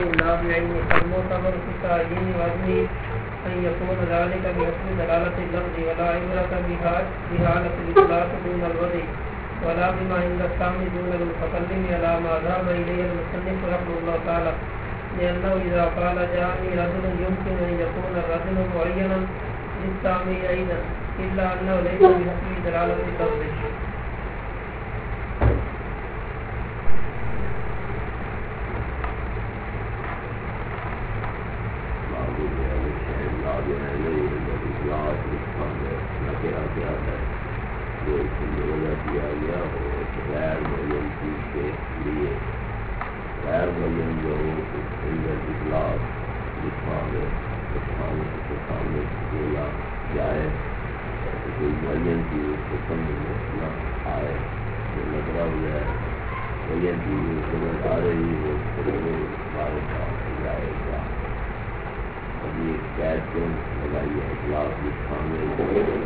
المعتبر في تعيين وزنه أن يكون ذلك بحسب دلالة اللفظ ولا عبرة بحالة الإطلاق دون الوضع ولا بما عند السامع دون المتكلم على ما ذهب إليه المصنف رحمه الله تعالى لأنه إذا قال جاءني رجل يمكن أن يكون الرجل معينا للسامع أيضا إلا أنه ليس بحسب دلالة اللفظ. دیا گیا ہو غیر معین چیز کے لیے غیر معین جو اخلاق لکھوانے کے سامنے بولا جائے کوئی معین چیز اس کو سمجھ میں نہ آئے جو مطلب ہے معین چیز سمجھ آ رہی ہو تو ہمارے پاس جائے گا. ابھی ایک قید کیوں لگائی ہے اخلاق لکھوانے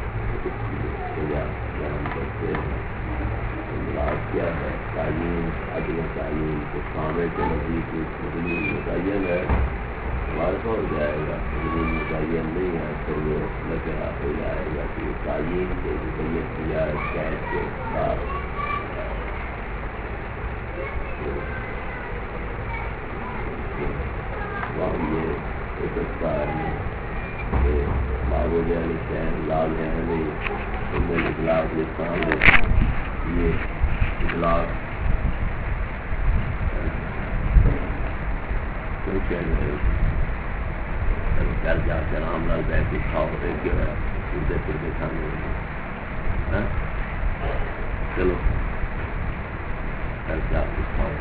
بیان کرتے ہیں. امراض کیا ہے؟ تعین عدل تعین کے سامنے کے نزدیک مضمون متعین ہے ہمارے پاس ہو جائے گا. مضمون متعین نہیں ہے تو وہ لگا ہو جائے گا کہ تعین کے ذریعے کیا ہے قید کے بعد. وہاں یہ ہو سکتا ہے کہ معبود علیہ السلام لال ہے نہیں ان میں اخلاق لکھا ہے. یہ اخلاق کوئی کہنے گھر جا کر رام لال بیٹھ کے کھاؤ کیوں ہے پھرتے پھرتے کھانے چلو گھر جا کے کھاؤ.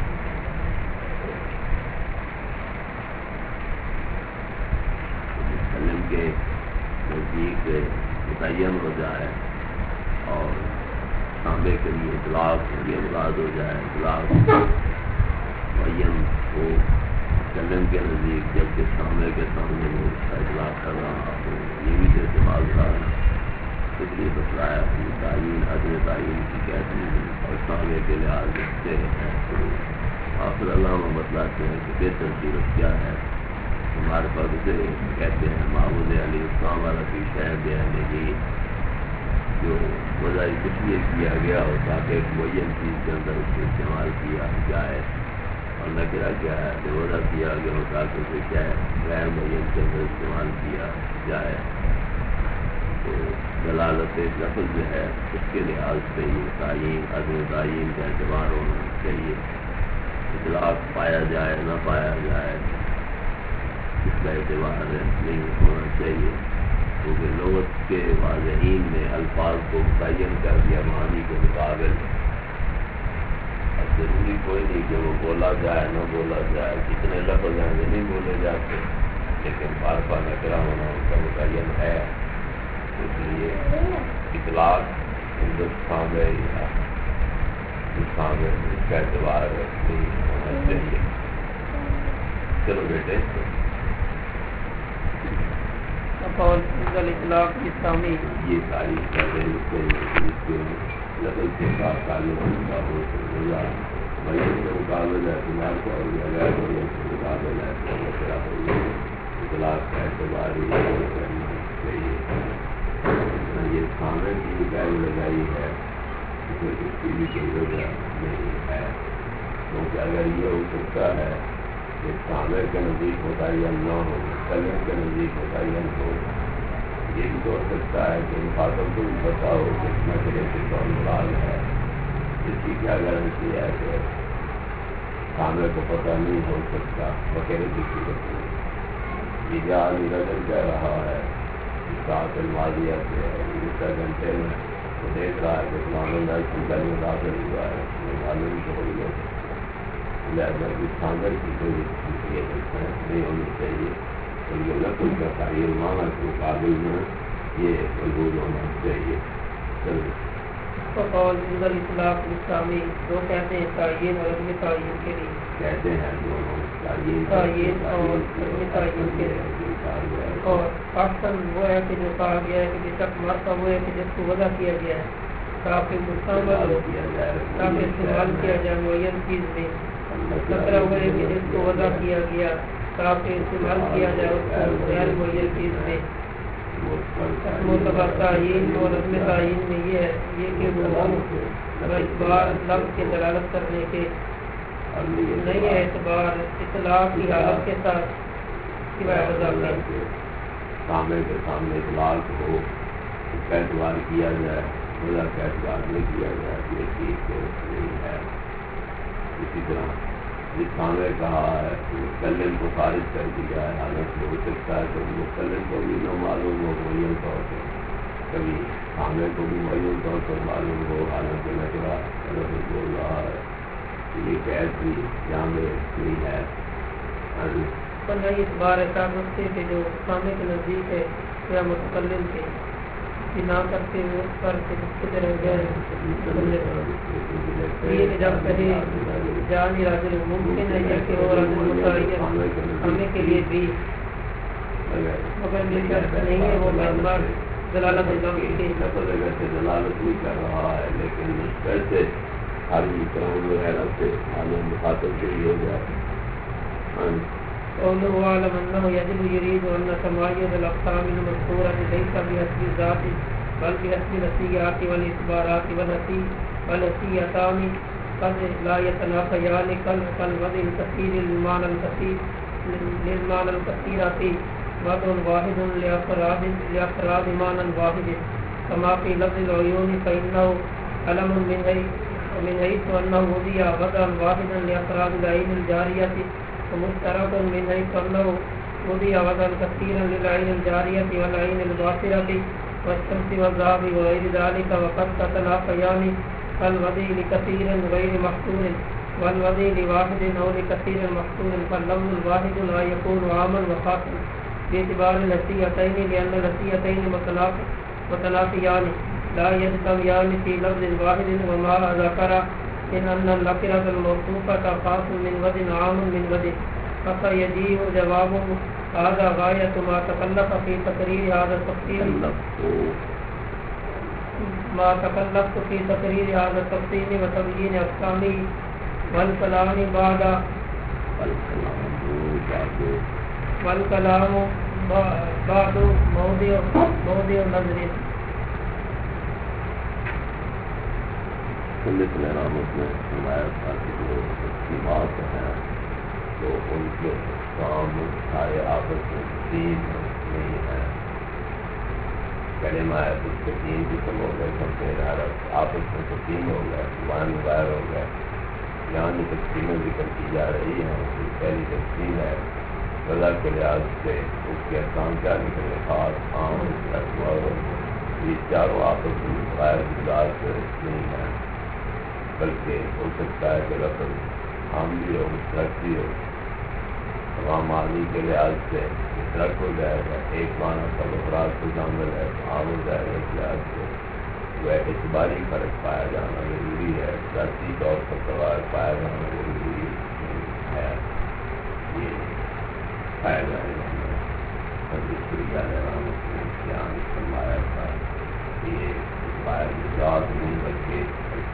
مسلم کے نزدیک متعین ہو جائے اور سامنے کے لیے اطلاق یہ مراد ہو جائے. اطلاق معین ہو مسلم کے نزدیک جبکہ سامنے کے سامنے وہ اس کا اطلاق کر رہا ہو یہ بھی تو استعمال تھا. اس لیے بتلایا تعین عدل تعین کی کہتی ہے اور سامنے کے لحاظ رکھتے ہیں. تو آخر علامہ بتلاتے ہیں کہ بہتر صورت کیا ہے. ہمارے پاس اسے کہتے ہیں معبود علیہ السلام والا کی شہر بیان جو وضع کس لیے کیا گیا ہو تاکہ ایک معین چیز کے اندر اس کو استعمال کیا جائے اور نہ کیا گیا ہے کہ وضع کیا گیا ہو تاکہ اسے کیا ہے غیر معین کے اندر استعمال کیا جائے. تو دلالت لفظ جو ہے اس کے لحاظ سے یہ تعین عدم تعین کا اعتبار ہونا چاہیے. اطلاق پایا جائے نہ پایا جائے اس کا اعتبار نہیں ہونا چاہیے کیونکہ لغت کے واضحین نے الفاظ کو متعین کر دیا معنی کے مقابل. اب ضروری کوئی نہیں کہ وہ بولا جائے نہ بولا جائے کتنے لفظ ہیں وہ نہیں بولے جاتے لیکن بارفا نکرا ہونا ان کا متعین ہے. اس لیے اطلاق ہندوستان ہے یا ہندوستان میں اس کا اعتبار نہیں ہونا چاہیے. چلو بیٹے اور اطلاق اسلامی یہ تعریف کر رہے اس کے لفظ کے ساتھ تعلق کا ہو معین کے مقابل اعتماد کا ہو یا غیر معین کے مقابل اعتماد ہو اطلاق کا اعتبار کرنا چاہیے. یہ سامنے کی نکاح لگائی ہے اس کی بھی کوئی وجہ نہیں ہے کیونکہ اگر یہ ہو سکتا ہے کہ سامنے کے نزدیک متعین نہ ہو مسلم کے نزدیک متعین ہو یہ بھی تو ہو سکتا ہے کہ مخاطب کو بھی پتا ہو کہ اس مسئلے سے کون مراد ہے. اس کی کیا گارنٹی ہے کہ سامنے کو پتہ نہیں ہو سکتا بغیر کسی کو. یہ جہاں نظر کہہ رہا ہے اس ساعت الماضیہ سے اس گھنٹے میں وہ دیکھ رہا ہے کہ معلوم ہے کہ گھر میں داخل ہوا ہے معلوم تو ہو گیا لہذا اس خاندر کی کوئی نہیں ہونی چاہیے اور یہ لفظ کا تعین معنی کے مقابل میں یہ مضبوط ہونا چاہیے. اطلاق اسلامی دو کہتے ہیں تعین اور عدم تعین کے لیے کہتے ہیں دونوں تعین اور عدم تعین کے لیے. اور احسن وہ ہے کہ جو کہا گیا ہے کہ بے شک مرتا وہ ہے کہ جس کو وضع کیا گیا ہے تاکہ مستعمل کیا جائے تاکہ استعمال کیا جائے معین چیز میں نکرہ ہوا ہے کہ جس کو وضع کیا گیا کافی استعمال کیا جائے اس کو غیر معین چیز میں معتبر تعین اور عدم تعین میں یہ ہے یہ کہ وہ اعتبار لفظ کے دلالت کرنے کے نہیں ہے اعتبار اطلاق کی حالت کے ساتھ سوائے وضع کے سامنے کے سامنے اطلاق ہو اس کا اعتبار کیا جائے وضع کا اعتبار نہیں کیا جائے یہ ٹھیک نہیں ہے. اسی طرح جس سامنے کہا ہے متکلم کو خارج کر دیا ہے حالت ہو سکتا ہے تو متکلم کو بھی نہ معلوم ہو معین طور پر کبھی سامنے کو بھی معین طور پر معلوم ہو حالت نکرہ غلط بول رہا ہے یہ قید بھی جامع نہیں ہے. پندرہ اس بار ایسا رکھتے کہ جو سامنے کے نزدیک ہے یا متکلم کے نہ کرتے ہوئے اس پر کدھر ہو جائے یہ جب کہیں جانی راجل ممکن ہے یہ کہ وہ راجل متعین ہمیں کے لیے بھی مگر نہیں ہے وہ بار دلالت دلالت نہیں کر رہا ہے لیکن ویسے ہر طرح جو ہے سے معلوم مخاطب کے لیے ہو جائے. قوله أعلم أنه يجب يريد أن تمايز الأقسام المذكورة ليس بحسب الذات بل بحسب النسيات والإخبارات والنسيتان قد لا يتنافيان كالوضع الكثير للمعنى الكثيرات وضع واحد لأفراد معنى واحد كما في لفظ العيون فإنه علم من حيث أنه وضع وضعا واحدا لأفراد العين الجارية ومشترك من حيث أنه وضع وضعا كثيرا للعين الجارية والعين الباصرة والشمس والذهب وغير ذلك وقد تتنافيان فالوضع لكثير غير محصور والوضع لواحد أو لكثير محصور فاللفظ الواحد لا يكون عاما وخاصا باعتبار النسيتين لأن النسيتين متنافيان لا يجتمعان في لفظ واحد وما ذكر إن أن النكرة الموصوفة خاص من وجه عام من وجه فسيجيء جوابه هذا غاية ما تكلف في تقرير هذا التفصيل وتبيين أقسامه والكلام بعد موضع نظر. سنت رحمت میں فرمایا تھا کہ جو بات ہے تو ان کے کام سارے آپس میں تین نہیں ہے. کلمہ ہے اس کے تین قسم ہو گئے سب سے آپس میں تو تین ہو گئے ون غیر ہو گئے. یہاں جو تقسیمیں ذکر کی جا رہی ہیں اس کی پہلی تقسیم ہے رضا کے لحاظ سے اس کے احکام کیا نکلے خاص عام یہ چاروں آپس میں غیر گزار سے نہیں ہے بلکہ ہو سکتا ہے کہ لفظ عام بھی ہو مشترک بھی ہو. تمام معنی کے لحاظ سے مشترک ہو جائے گا ایک معنی سب افراد کو شامل ہے عام ہو جائے گا اس لحاظ سے وہ اعتباری فرق پایا جانا ضروری ہے ذاتی طور پر قواعد پایا جانا ضروری ہے. یہ پایا جائے گا فرمایا تھا یہ ذات نہیں بلکہ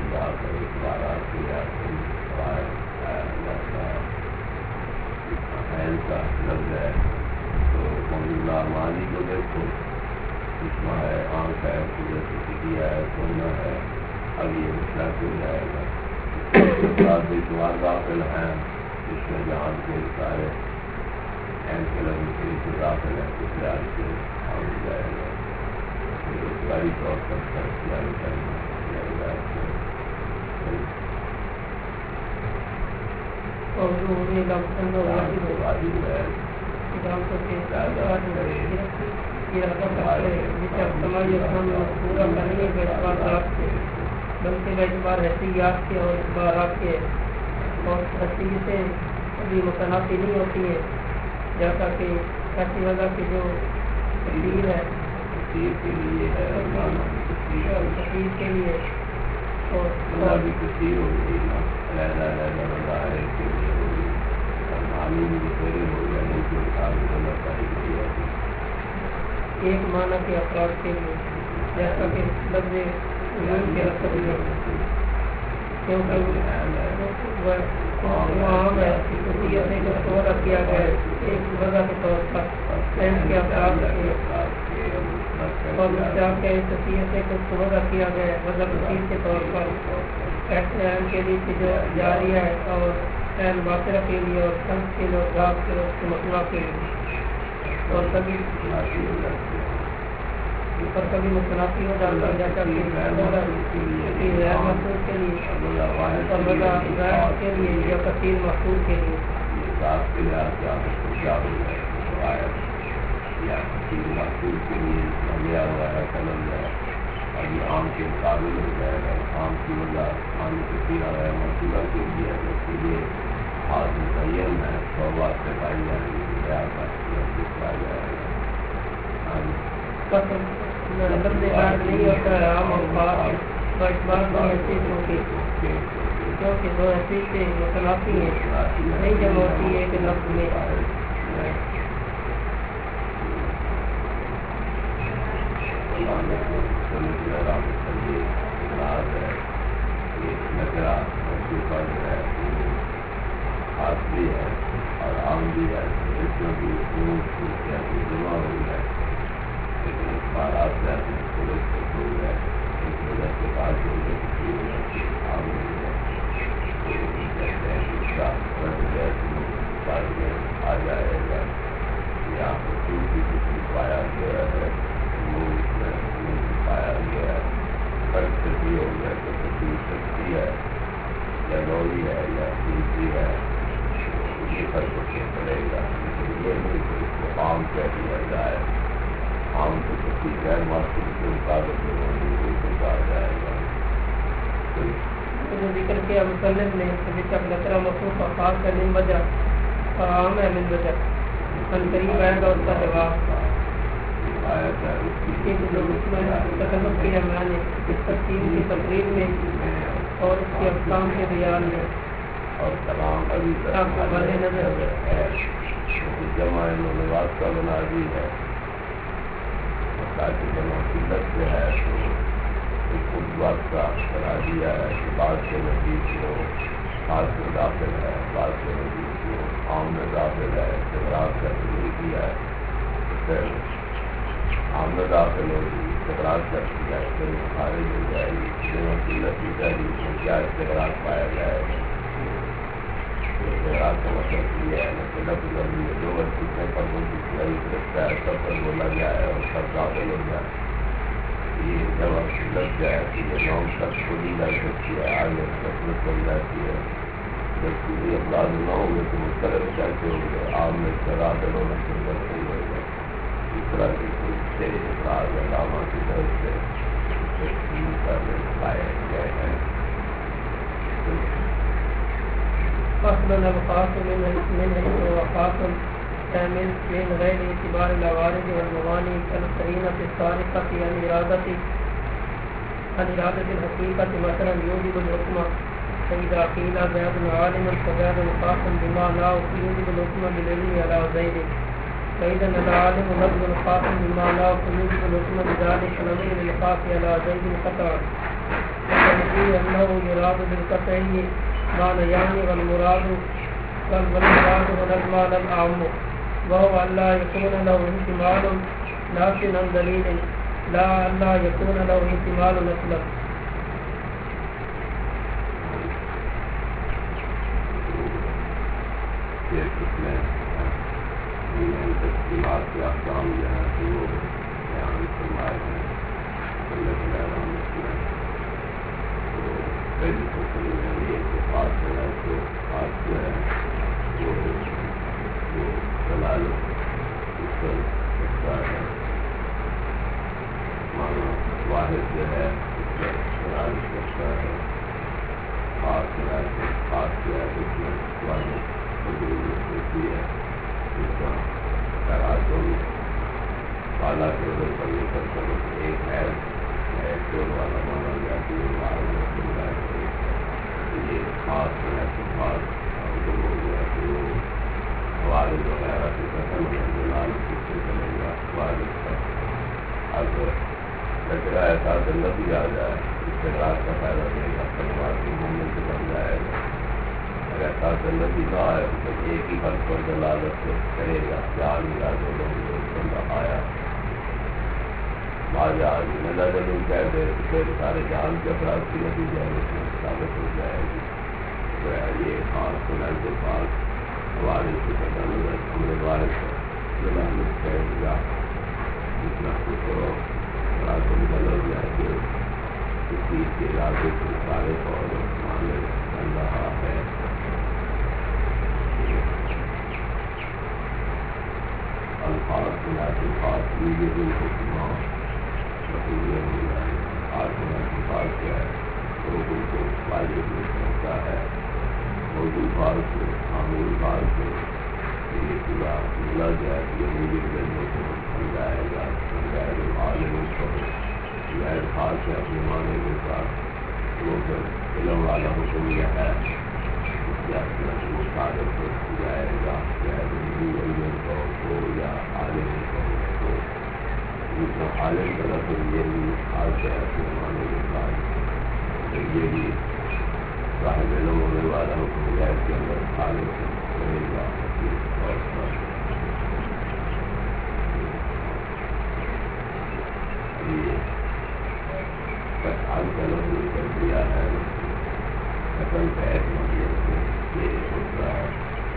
کا لفظ ہے تو معنی کو دیکھو چشمہ ہے آنکھ ہے سکیا ہے سونا ہے اب یہ مسئلہ ہو جائے گا. شمار داخل ہیں جس میں جہاں کے سارے اہم کے لفظ داخل ہے اس لحاظ سے ہو جائے گا. روزگاری طور پر سرکاری کرنا بلکہ اعتبار حیثیات کے اور اخبارات کے اور حیثیتیں ابھی متنافی نہیں ہوتی ہیں جیسا کہ ایسی وجہ کی جو تقریر ہے تقریر کے لیے ہے تقریر کے لیے اور بھی تقریر ہوگی کے لیے ہوگی معلوم ہو جانے کے ایک معنی کے افراد کے لیے جیسا کہ لفظ کے لفظ کیونکہ وہ عام ہے خصوصیت ہے کہ وضع کیا گیا ہے ایک وضع کے طور پر سینس کے افراد اور مشتاق کے خصوصیت ہے کہ اس کو وضع کیا گیا ہے وضع تفصیل کے طور پر ایسے عین کے لیے جو جاری ہے اور عین باطرہ کے لیے اور سنس کے لیے اور ذات کے لیے مطلع کے لیے اور کبھی متنافی ہو جاتا ہے جیسا کہ غیر محفوظ کے لیے اور وضع غیر کے لیے یا کثیر محفوظ کے لیے عام کے قابل ہو جائے گا عام کی وجہ عام کثیر ہے مسئلہ کے لیے آج متعین ہے 100 بات سے پائی جائے گی پایا جائے گا نہیں ہوتا ہے عام اور خاص اور اس بات میں ایسی کیونکہ دو ایسی سے متنافی ہیں نہیں جب ہوتی ہے کہ لفظ میں خاص بھی ہے اور عام بھی ہے اس میں بھی جمع ہوئی ہے لیکن اس بار آپ سے ہو گئے اس وجہ سے بات ہو گئی عام ہوئی ہے کہتے ہیں اس کا آ جائے گا یہاں پر بھی کسی پایا گیا ہے پایا گیا ہے فرق سے بھی ہو گیا تو تکلیف سکتی ہے یا لوری ہے یا دوسری ہے یہ فرق سے پڑے گا لیکن یہ نہیں کہ اس کو عام کہہ دیا جائے عام کو کسی غیر معصوم کے مطابق میں کہا جائے گا ذکر کیا مصنف نے جب لطرہ مخصوص اور خاص کا من وجہ اور عام ہے من وجہ ان قریب آئے گا اس کا جواب تکلف کیا میں نے اس تقسیم کی تقریب میں اور اس کے اقسام کے بیان میں اور کلام ابھی نظر جمع نواز کا بنا دی ہے تاکہ جمع قلت سے ہے تو اس بات کا بنا دیا ہے کہ بعض کے نزدیک کو خاص میں داخل ہے بعض کے نزدیک کو عام میں داخل ہے استقرار کا ضروری کیا ہے پھر عام میں داخل ہوگی استقرار کر دیا ہے پھر خارج ہو جائے گی جمع قلت کی تحریر میں کیا استقرار پایا جائے گا استقرار کا مطلب یہ ہے کہ لفظ میں جو چیزیں پر وہ رکھتا ہے سب پر بولا جائے اور سب داخل ہو جائے یہ جب لگ جائے تو یہ نام سب خود ہی لگ سکتی ہے آگے قسمت بن جاتی ہے جب پوری افراد نہ ہوں گے تو مختلف کیسے ہوں گے عام میں داخل ہونا سندر نہیں ہوگا اس طرح کے کچھ سے افراد علامہ کی طرف سے تقسیم کرنے پائے گئے ہیں فصل الخاص من وخاص من غیر اعتبار العوارض والموانع كالقرينة السارقة عن إرادة الحقيقة مثلا يوجب الحكم فإذا قيل زيد عالم فزيد خاص بما لا يوجب الحكم بالعلم على زيد فإذا العالم لفظ خاص بما لا يوجب الحكم بذلك نظير الخاص على زيد قطعا ويقول أنه يراد بالقطع معنيان والمراد والمعنى الأعم وهو ألا يكون له احتمال نافع عن دليل لا ألا يكون له احتمال نقلا تقسیمات کے احکام جو ہیں تو وہ بیان فرمائے ہیں اللہ تعالیٰ تو پہلی فصل میں یہ کہ خاص جو ہے تو خاص جو ہے وہ دلال اس پر رکھتا ہے مانا واحد جو ہے اس پر دلال رکھتا ہے خاص جو ہے اس میں واحد مضبوط ہوتی ہے اس کا تراجم بالا کے ادھر پر یہ کرتا ہے ایک ہے چور والا مانا جاتی ہے یہ خاص جو ہے تو خاص اور جو لوگ ہے تو وہ والد وغیرہ کی قسم ہے جلال کس سے چلے گا والد کا اگر لگ رہا ہے ایسا نبی آ جائے استقرار کا فائدہ دے گا، پریوار کے مومن سے بن جائے گا۔ اگر تاثر کا ہے تو ایک ہی فرق پر دلالت کرے گا، جان ملا دو بندہ آیا جان ملا جب کہہ دے تو سارے جان کے افراد کی نتیجہ اس میں ثابت ہو جائے گی۔ یہ خاص سنل کے پاس ہمارے سے پتہ نظر ہمارے بارے دلالت کرے گا، جتنا کچھ ہو بڑا تو نکل ہو جائے کہ اس چیز کے علاقے سے سارے اور مانے بن رہا ہے۔ الفاظ بنا کے خاص لیجیے دل کو سنا الفاظ کیا ہے لوگوں کو فائدے میں پہنچتا ہے، موضوع بار سے معمول بار سے یہ پورا ملا جائے کہ مجھے میں بن جائے گا عالم کو غیر خاص ہے اپنے معنی کے ساتھ وہ علم والا حکم یہ ہے مطابق جائے گا، علم کو یا عالم کو عالم کا لفظ یہ بھی خاص ہے اپنے معنی کے ساتھ، یہ بھی صاحب علم ہونے والا حکم غیر کے اندر عالم رہے گا اور آج کا لفظ کر دیا ہے قتل کا ایک مطلب یہ ہوتا ہے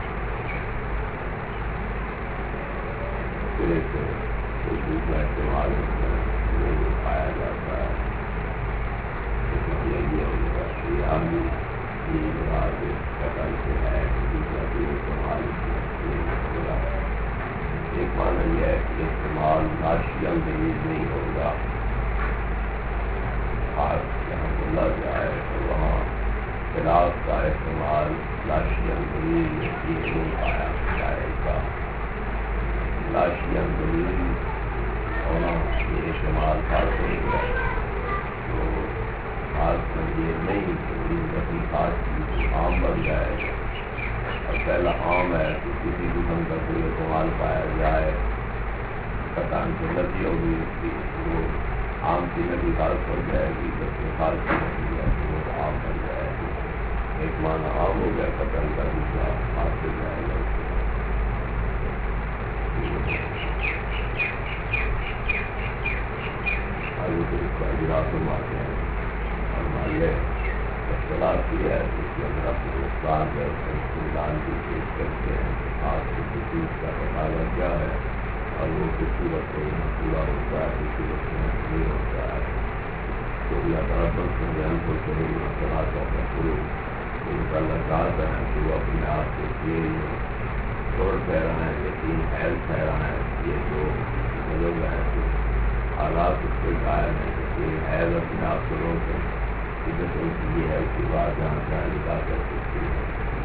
پورے سے دوسرا استعمال نہیں پایا جاتا ہے، اس مطلب یہ ہوگا کہ ہم بھی یہ مراد قتل سے ہے دوسرا بھی استعمال نہیں ہوگا۔ ایک معنی یہ ہے کہ استعمال ناشیل دلیل نہیں ہوگا، جہاں بولا جائے تو وہاں خلاف کا استعمال لاشیل دلیل نہیں پایا جائے گا۔ لاشیل دلیل ہونا یہ استعمال خاص ہو گیا تو خاص کر یہ نہیں کہ خاص چیز عام بن جائے گا، اور پہلا عام ہے کہ کسی قسم کا کوئی استعمال پایا جائے قطعاً سنتی ہوگی اس کی وہ عام کی نتی خاص ہو جائے گی، جب کہ خاص کی نتی ہے تو وہ عام بن جائے گی۔ ایک معنی عام ہو گیا قتل کا، دوسرا خاص ہو جائے گا۔ آگے پھر اس کا اجراء فرماتے ہیں اور مالیہ اختلاف کیا ہے اس کے اندر اپنے نقصان ہے اس کا استعمال بھی پیش کرتے ہیں کہ خاص کی چیز کا تقاضا کیا ہے اور وہ کس صورت سے پورا ہوتا ہے، کس صورت سے نہیں ہوتا ہے۔ تو اللہ تعالیٰ پر سنجھان کو صحیح مسئلہ کا شروع ان کا لگات ہے کہ وہ اپنے آپ کو تین طور پھیرا ہے یا تین حیل پھیرا ہے، یہ جو لوگ ہیں تو حالات اس کے قائم ہیں کہ تین حیل اپنے آپ کو روک ہیں ان کی یہ ہے کہ بات جہاں جہاں نکال کر سکتی ہے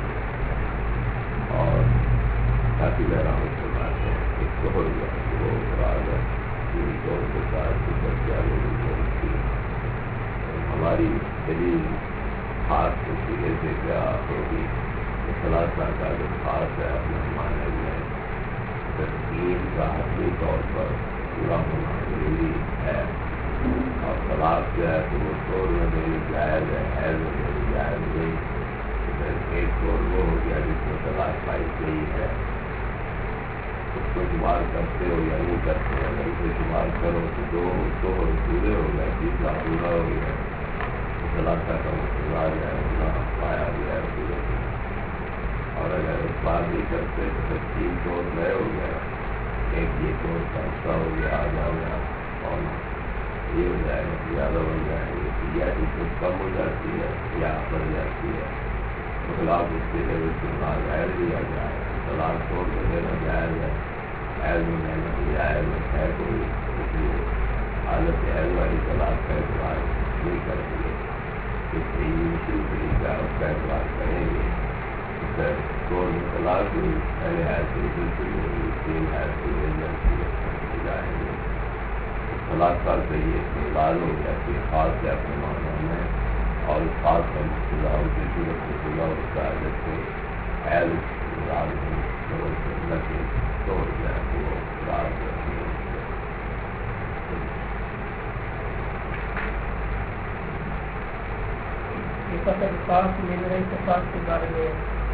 اور کافی بہرام سے بات ہے ایک تو ہو گیا وہ راز ہے پوری طور کے ساتھ بچہ لوگوں ہماری دلیل خاص کے سرے سے کیا ہوگی خلاصہ کا جو خاص ہے اپنے معنی میں تسلیم کا حتمی طور پر پورا ہونا ضروری ہے، اور طلاق جو ہے تو وہ طور میں دینی جائز ہے، حیض میں دینی جائز نہیں۔ ایک طور وہ ہو گیا جس میں طلاق پائی گئی ہے اس کو شمار کرتے ہو یا نہیں کرتے، اگر اسے شمار کرو تو دو پورے ہو گئے، تیسرا پورا ہو گیا تو طلاق کا مسئلہ ہے نہ پایا گیا پورے، اور اگر اس بات نہیں کرتے تو پھر تین طور نئے ہو گئے، ایک یہ طور کا حصہ ہو گیا آدھا ہو گیا اور یہ ہو جائے گا زیادہ بن جائے گی یا جس میں کم ہو جاتی ہے یا بڑھ جاتی ہے تو خلاف اس کے لیے استعمال غیر دیا جائے، طلاق چھوڑ کے دینا جائز ہے، حیض میں دینا جائز ہے کوئی اس لیے حالت حیض والی طلاق کا اعتبار نہیں کرتی ہے، اس لیے مشکل طریقہ اس کا اعتبار کریں گے۔ چھوڑ میں طلاق ہوئی پہلے حیض سے سلسلے ہوئی تین حیض سے مل جاتی ہے جائیں گے طلاق کا صحیح استعمال ہو گیا کہ خاص ہے اپنے معنی میں، اور اس خاص کا مقتضا اسی صورت سے پورا ہوتا ہے جب کہ حیض مراد لگے تو جائے وہ مراد رکھنے فصل خاص من ہے خاص کے بارے میں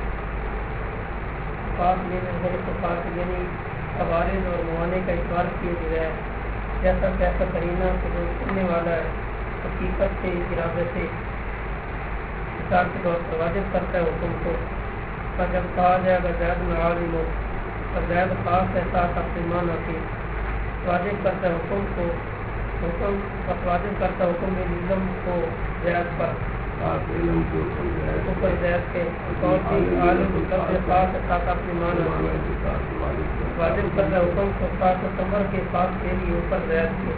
خاص من ہے خاص یعنی عوارض اور موانع کا اقرار کیے بغیر جیسا کیسا کرینہ سے جو سننے والا ہے حقیقت سے ارادے سے مثال کے طور پر واجب کرتا ہے حکم کو اور جب کہا جائے گا زید میں عالم ہو اور زید خاص احساس اپنے معنی کی واجب کرتا ہے حکم کو حکم واجب کرتا ہے حکم علم کو زید پر اوپر زید کے اور عالم لفظ خاص احساس اپنے معنی واجب کرتا ہے حکم کو خاص ثمر کے خاص کے لیے اوپر زید کے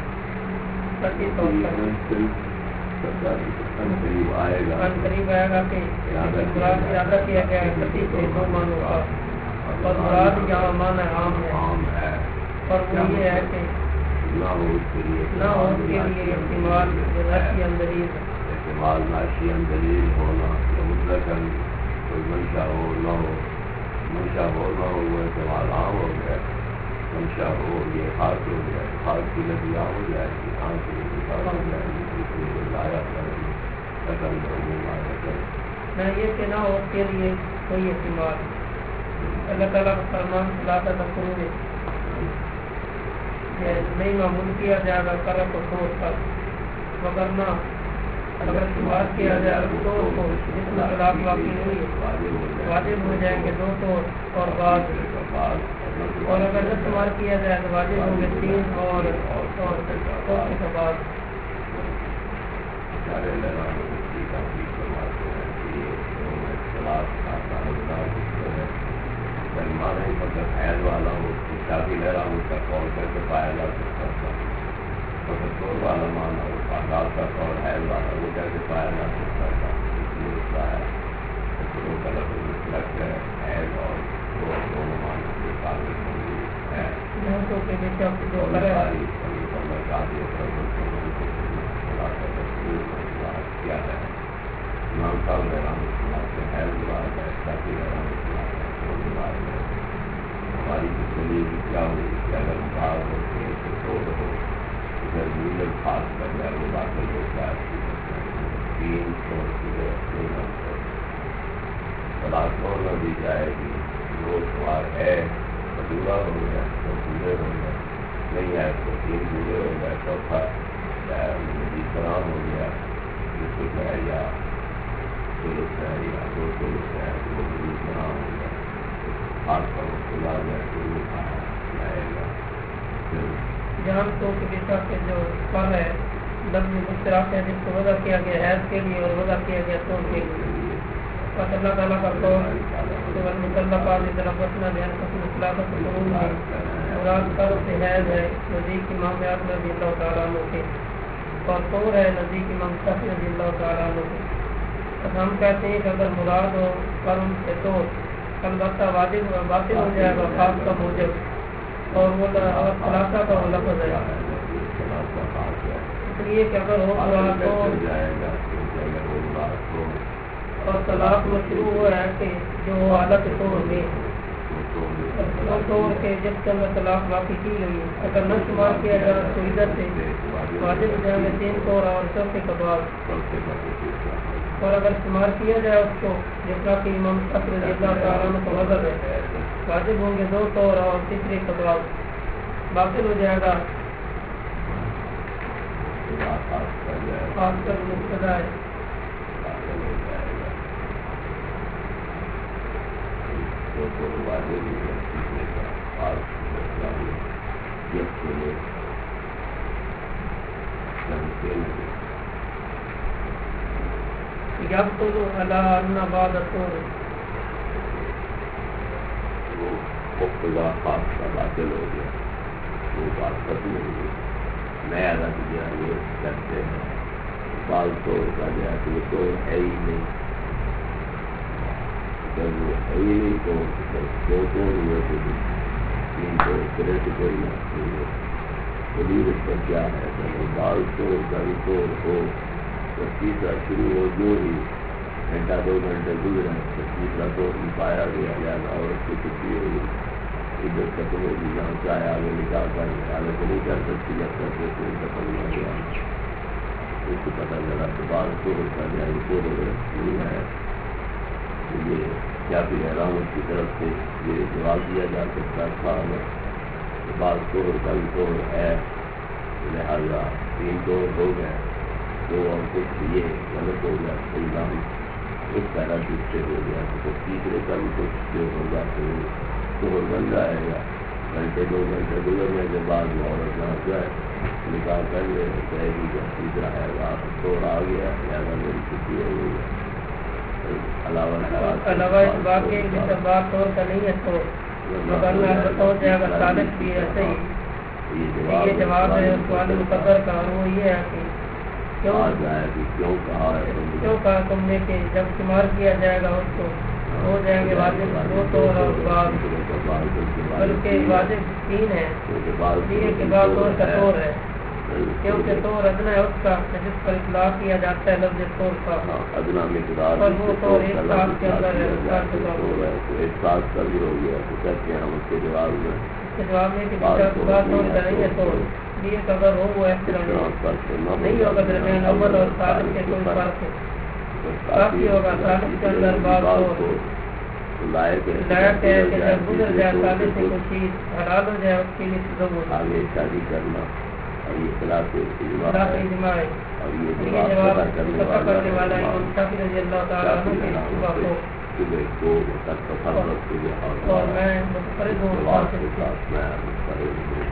قریب آئے گا کہ مراد زیادہ کیا گیا ہے کسی سے دو معنوں کا اور مراد یہاں معنی عام ہے اور وہ یہ ہے کہ نہ ہو اس کے لیے استعمال ناشی اندلیل ہونا مطلقاً کوئی منشا ہو نہ ہو وہ استعمال عام ہو گیا منشا ہو یہ خاص ہو گیا خاص کی لگی عام ہو جائے گی عام کی لگی خاص ہو جائے گی یہ کہ نہ ہو اس کے لیے کوئی استعمال اللہ تعالیٰ کا فرمان لاتا تقرر نہیں معمول کیا جائے گا کرب و طور پر وگرنہ اگر شمار کیا جائے تو جس میں طلاق واقع ہوئی واجب ہو جائیں گے 2 طور اور بعد اور اگر نہ شمار کیا جائے تو واجب ہوں گے 3 اور کے بعد حیض والا ہو شادی لہرا اس کا کال کر کے پایا جا سکتا تھا طور والا مانا ہو آزاد کا کال حیض والا وہ کر کے پایا جا سکتا تھا اس لیے اس کا ہے حیض اور دونوں مانوں کے قابل ہے کیا ہے امام صاحب ہماری زندگی کیا ہوئی کہ اگر باہر ہوتے تو چھوڑ ہو ادھر ملت خاص کر جائے وہ داخل ہوتا ہے 300 طلاق اور نہ دی جائے گی جو سوال ہے ادھورا ہو گیا تو پورے ہو گئے نہیں ہے تو 3 پورے ہو گئے چوتھا سلام ہو گیا جس ہے یا سلوک ہے یا 2 سلوک ہے وہ سلام ہو گیا جہاں تو کے جو فل ہے لفظ مشترک ہے جس کو وضع کیا گیا حیض کے لیے اور وضع کیا گیا تو کے لیے اللہ تعالیٰ کا قول مراد قرض سے حیض ہے نزدیک امام احمد رضی اللہ تعالیٰ عنہ کے اور طور ہے نزدیک امام شافعی رضی اللہ تعالیٰ عنہ کے ہم کہتے ہیں کہ اگر مراد ہو قرض سے طور البتہ واجب باطل ہو جائے گا خاص کا موجب اور وہ خلاصہ کا وہ لفظ ہے اس لیے کہ اگر ہو اور طلاق مشروع ہو ہے کہ جو حالت طور میں طور کے جس کے اندر طلاق واقع کی گئی اگر نہ شمار کیا جائے تو ادھر سے واجب ہو جائیں گے 3 طور اور چوتھے کے بعد اور اگر شمار کیا جائے اس کو جس طرح کہ امام شافعی رضی اللہ تعالیٰ عنہ کا مذہب ہے واجب ہوں گے 2 طور اور تیسرے کے بعد باطل ہو جائے گا خاص کر مقتضا ہے یبطل علی ان بعد الطور وہ مقتضا خاص کا باطل ہو گیا وہ بات ختم ہو گئی نیا رد جو ہے وہ کرتے ہیں بعض طور کا جو ہے تو وہ طور ہے ہی نہیں جب وہ ہے ہی نہیں تو 2 طور ہوئے تو 3 طور کرے تو کوئی نہ دلیل اس کا کیا ہے کہ بعض طور کا بھی طور ہو تو تیسرا شروع ہو جو ہی گھنٹہ 2 گھنٹے گزرے تو تیسرا طور نہیں پایا گیا جانا اور اس کی چھٹی ہوگی عدت ختم ہوگی جہاں چاہے آگے نکال کر حالت نہیں کر سکتی جب تک وہ ختم نہ ہوا اس کو پتہ چلا کہ بعض شوہر کا جائے شوہر نہیں ہے، یہ کیا پھر علامت کی طرف سے یہ جواب دیا جا سکتا تھا کہ بعض شوہر کا بھی شوہر ہے، لہٰذا 3 شوہر ہو گئے، 2 اور کچھ یہ غلط ہو گیا، الزام اس طرح دوسرے ہو گیا، تو تیسرے کا بھی کچھ جو ہوگا تو شوہر بن جائے گا۔ گھنٹے 2 گھنٹے گزرنے کے بعد وہ عورت نہ جائے نکاح کر لے، کہے گی کہ تیسرا ہے گا شوہر آ گیا، لہٰذا میری چھٹی ہو گئی ہے۔ علاوہ اس بات کے جیسے بات طور کا نہیں ہے تو مگر بتاؤ جائے گا ثابت بھی ایسے ہی یہ جواب ہے سوال مقدر کا، اور وہ یہ ہے کہ کیوں کہا تم نے کہ جب شمار کیا جائے گا اس کو ہو جائیں گے واجب 2 طور اور بعض، بلکہ واجب 3 ہے، یہ کہ بعض طور کا طور ہے، کیونکہ طور ادنا ہے اس کا جس پر اطلاق کیا جاتا ہے لفظ طور کا، اور وہ طور 1 سال کے اندر ہے، 1 سال کا بھی ہو گیا تو کہتے ہیں ہم اس کے جواب میں کہ بعض طور کا نہیں ہے طور یہ اگر ہو وہ احترام نہیں ہوگا درمیان اول اور ثالث کے کوئی فرق ہے، کافی ہوگا ثالث کے اندر بعض طور لائق ہے کہ جب گزر جائے ثالث سے کوئی چیز حلال ہو جائے اس کے لیے تزوج آگے شادی کرنا اور یہ خلاف اجماع ہے، اور یہ جواب کرنے والا امام شافعی رضی اللہ تعالیٰ عنہ کے صبح کو اور میں متفرد ہوں۔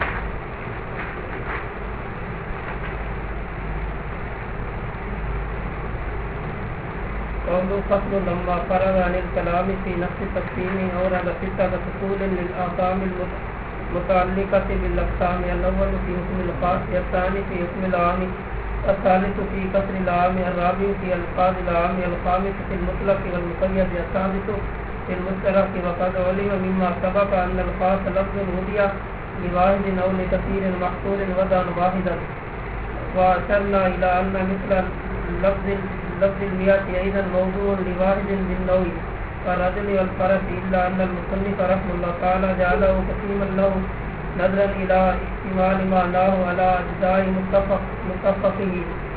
قول فصل لما فرغ عن الكلام في نفس تقسيم أورد 6 فصول للأحكام المتعلقة بالأقسام، الأول في حكم الخاص، الثاني في حكم العام، الثالث في كسر العام، الرابع في ألفاظ العام، الخامس في المطلق والمقيد، السادس في المشترك. وقد علم مما سبق أن الخاص لفظ هدي لواحد أو لكثير محصور وضعا واحدا، وأشرنا إلى أن مثل لفظ المئة أيضا موضوع لواحد بالنوع كالرجل والفرس، إلا أن المصنف رحمه الله تعالى جعله قسيما له نظرا إلى احتمال معناه على أجزاء متفقة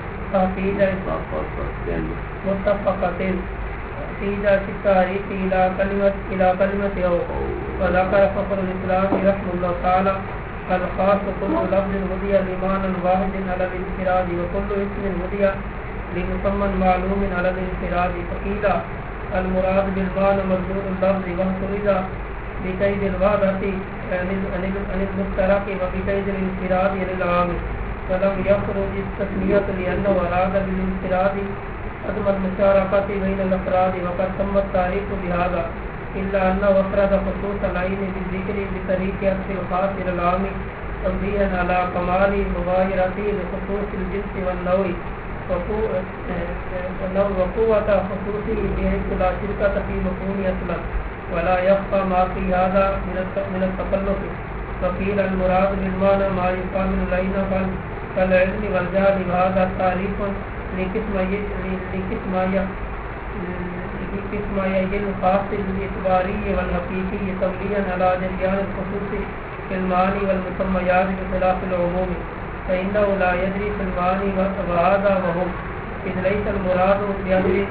نتيجة التعريف إلى كلمة أو. وذكر فخر الإسلام رحمه الله تعالى الخاص كل لفظ هدي لمعنى واحد على الانفراد، وكل اسم هدي لمسمى معلوم على الانفراد. فقيل المراد بالمعنى مردود اللفظ، واعترض بقيد الوحدة عن المشترك وبقيد الانفراد عن العام، فلم يخرج التسمية لأنه أراد بالانفراد عدم المشاركة بين الأفراد، وقد تم التعريف بهذا، إلا أنه أفرد خصوص العين بالذكر بطريق عطف الخاص إلى العام تنبيها على كمال مغايرته لخصوص الجنس والنوع وقوة خصوصه بحيث لا شركة في مفهوم أصلا، ولا يخفى ما في هذا من التكلف. وقيل المراد بالمعنى ما يكامل العين كالعلم والجهل، وهذا تعريف لقسمي الخاص الإخباري والحقيقي توليا على جريان الخصوص في المعاني والمسميات بخلاف العموم، فإنه لا يدري في المعاني وهذا وهم، إذ ليس المراد بأمر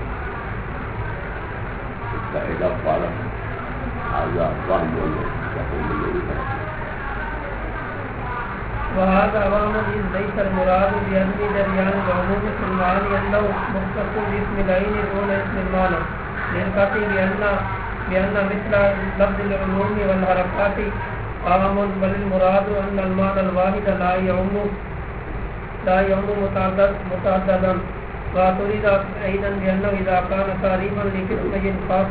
وهذا وهم، إذ ليس المراد بأمر جريان العموم في المعاني أنه مختص باسم العين دون اسم المعنى، للقطع بأن مثل لفظ العلوم والحركات عام، بل المراد أن المعنى الواحد لا يعم متعددا. واعترض أيضا بأنه إذا كان تعريفا لقسمي خاص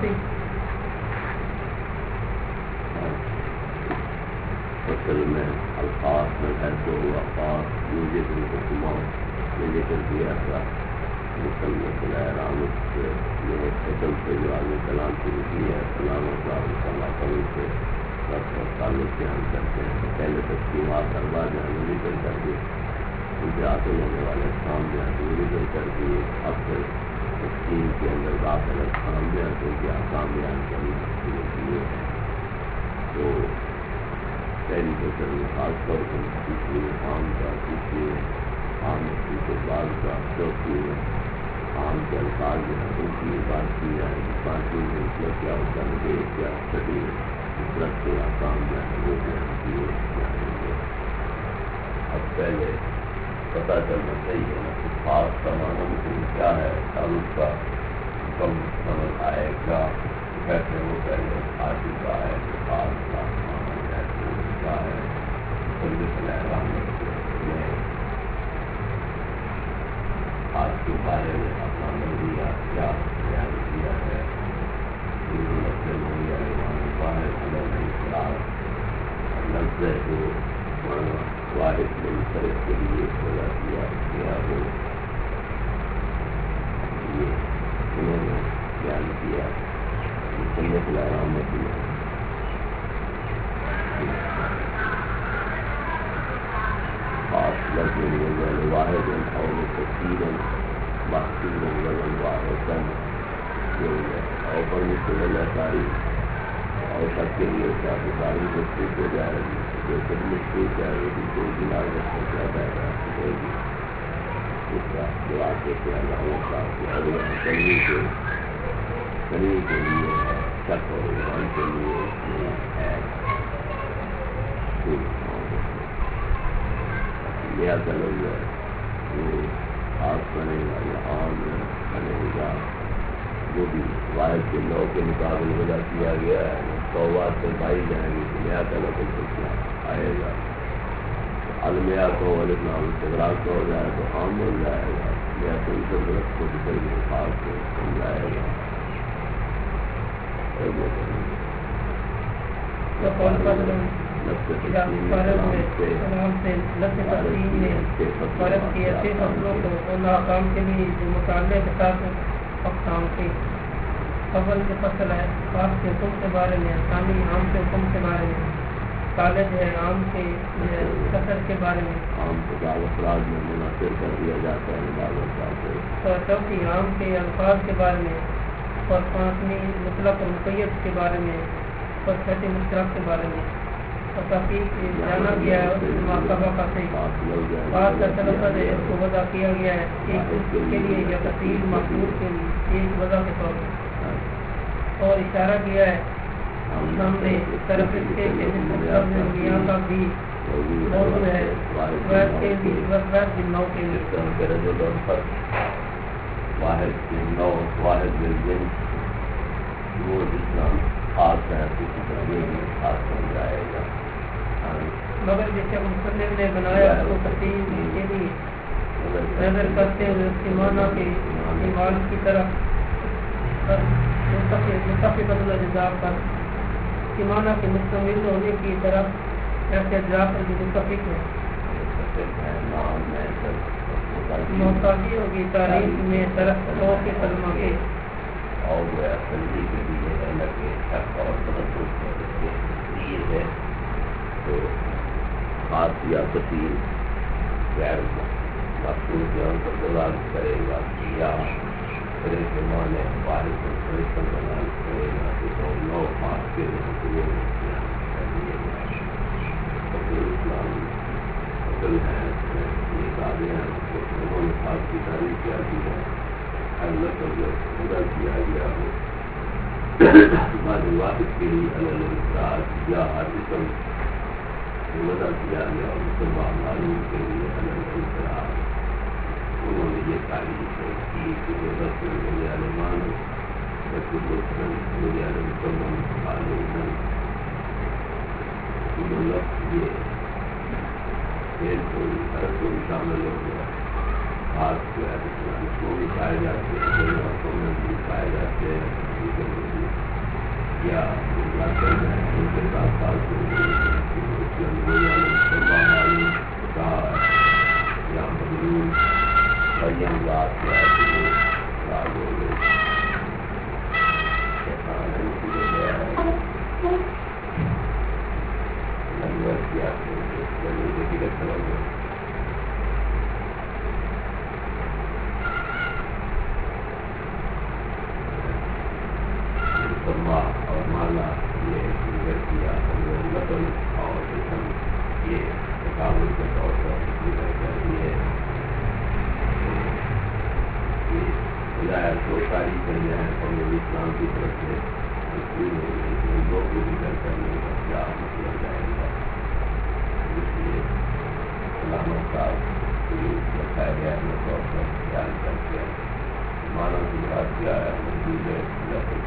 اصل میں الخاص میں ہے تو ہوا خاص یوجد الحکمہ میں ذکر کیا تھا مسلم رامت نے فصل سے جو آگے کلام شروع کی ہے کلام قبل سے تعلق بیان کرتے ہیں. پہلے تقسیمات اربع جہاں ذکر کر کے ان سے حاصل ہونے والے اقسام جو ہیں ذکر کر دیے. اب پھر تقسیم کے اندر داخل اقسام جو ہیں تو ان کے احکام بیان کرنا شروع کیے ہیں. تو پہلی فصل میں خاص طور پر تیسری مقام کا تیسری عام مفتی کے بعد کا چوکی میں عام کے الفاظ جو ہے ان کی بات کی جائے کہ پارٹی میں مطلب کیا ہوتا ہے مجھے کیا چھٹی مطلب کے کام جو ہے وہ کیے جائیں گے. اب پہلے پتہ چلنا چاہیے نا کہ خاص کا معنی مجھے کیا ہے، اب اس کا کم سمجھ آئے گا. کہتے ہیں وہ پہلے آ چکا ہے کہ خاص کا معنی کہتے ہیں کیا ہے. آج کے بارے میں اپنا نظریہ کیا بیان کیا ہے. لفظ جو واحد منفرد کے لیے پیدا کیا گیا ہو یہ انہوں نے بیان کیا. مصنف العلامہ خاص لفظ الوزن واحد اور كثيرا محصولا وزن واحدا جو ہے اور پر مشتمل ہے تاریخ اور سب کے لیے کافی تاریخ مشکل ہو جائے گی. جو سب مشکل جائے گی کوئی بنا رکھنا چاہتا ہے ہوئے گی اس کا جواب دیتے اللہ کا کرنے کے لیے شک اور ایمان کے لیے ہے. لہٰذا لوگ وہ خاص بنے گا یا عام بنے گا وہ بھی واحد کے لو کے مقابل وجہ کیا گیا ہے. توبات سے پائی جائیں گی کہ لہٰذا لوگ کیا آئے گا. المیہ کو نام استغراق کو ہو جائے تو عام ہو جائے گا یا تو ان کو درخت کو بکر کے خاص کو سمجھائے گا. فرق کی ایسے فصلوں کو ان احکام کے لیے جو مطالعے کے ساتھ اقسام کے اول کے فصل ہے خاص کے حکم کے بارے میں، ثانی عام کے حکم کے بارے میں، ثالث ہے عام کے قصر کے بارے میں، عام کو بعض افراد میں منحصر کر دیا جاتا ہے بعض افراد کو، اور چوتھی عام کے الفاظ کے بارے میں، اور پانچویں مطلق اور مقید کے بارے میں، اور چھٹی مشترک کے بارے میں. اور تحقیق جانا گیا ہے ماقبہ کا صحیح بات کا تلفظ ہے اس کو وضع کیا گیا ہے ایک کے لیے یا تفصیل مقبول کے لیے ایک وضع کے طور پر، اور اشارہ کیا ہے سامنے طرف اس کے دنیا کا بھی موضوع ہے ویب کے لیے ویب جنوں کے لیے واحد نو واحد بالجن وہ اسلام خاص ہے کسی طرح یہ بھی خاص بن جائے گا. مگر جیسے مصنف نے بنایا اس کو تفصیل کے لیے نظر کرتے ہوئے اس کے معنی کے ایمان کی طرف متفق الجزاب پر معنی کے مستمل ہونے کی طرف ایسے اجزاء پر جو متفق ہے محتاجی ہوگی تاریخ میں طرف کے کلمہ کے اور جو ہے تنظیم کے لیے اللہ کے شک اور تنظر ہے تو خاص یا کثیر غیر مقصود جان پر دلال کرے گا یا کرے کے معنی واحد مختلف پر دلال کرے گا تو نو خاص کے لیے اسلام عقل ہے یہ قابل ہیں انہوں نے خاص کی تعریف کیا کی ہے اللہ کا جو خدا کیا گیا ہو معلومات کے لیے الگ یا ہر قسم وضع کیا گیا اور مسلمان معلوم کے لیے الگ انہوں نے یہ تعریف کی کہ جو رسم مجھے علمان رسم مجھے مسلمان معلوم لفظ یہ پھر کوئی رسم شامل ہو گیا خاص جو ہے اس کو بھی پائے جاتے ہیں بھی پائے جاتے ہیں یا ان کے ساتھ ساتھ کہا یا مجرور بین بات کیا ہو گئی اور مالا یہ کیا اور یہ تقابل کے طور پر یہ تو ساری چیزیں ہیں قوم اسلام کی طرف سے دو کو ذکر کرنے کا کیا مطلب جائے گا. اس لیے علامت صاحب بتایا گیا اپنے طور پر خیال کرتے ہیں مانا کی بات کیا ہے موجود ہے لفظ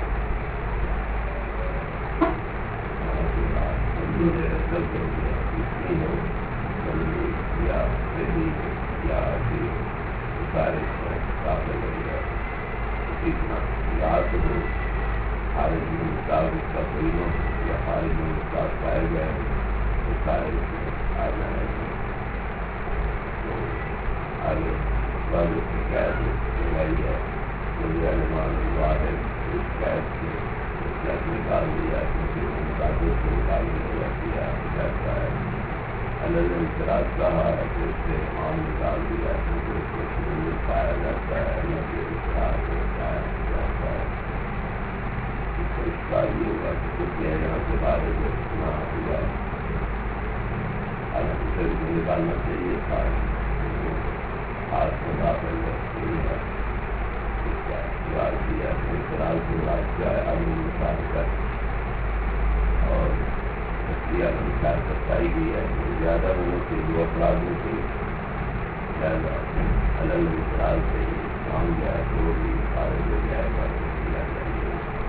موجود ہے لفظ اتنی ہو بلدی یا پہلی یا سارے قابل وغیرہ اسی طرح یاد ہو خارج میں مطابق کا کوئی ہو یا خارج میں مطابق پائے گئے تو سارے آ جانے تو آگے بعد کی قید لگائی ہے مجھے علمان ہوا ہے اس قید سے قید نکال دیا کسی کو مطابق سے نکال دیا جاتا ہے الگ اعتراض کہا ہے کہ اس سے عام نکال دیا کیونکہ اس میں شروع پایا جاتا ہے نہ کہ اعتراض پایا جاتا ہے. اس کا یہ ہوگا کہ کچھ یہاں سے بارے میں اتنا ہوا حالانکہ پھر کو نکالنا چاہیے تھا ہاتھ کو داخل ہے اس کا اعتراض کیا اعتراض کو رات کیا ہے ابھی مثال کر اور مثال بتائی گئی ہے زیادہ ہونے سے جو افراد سے زیادہ الگ اعتراض سے کام جائے تو بھی خارج ہو جائے گا تو کیا جائے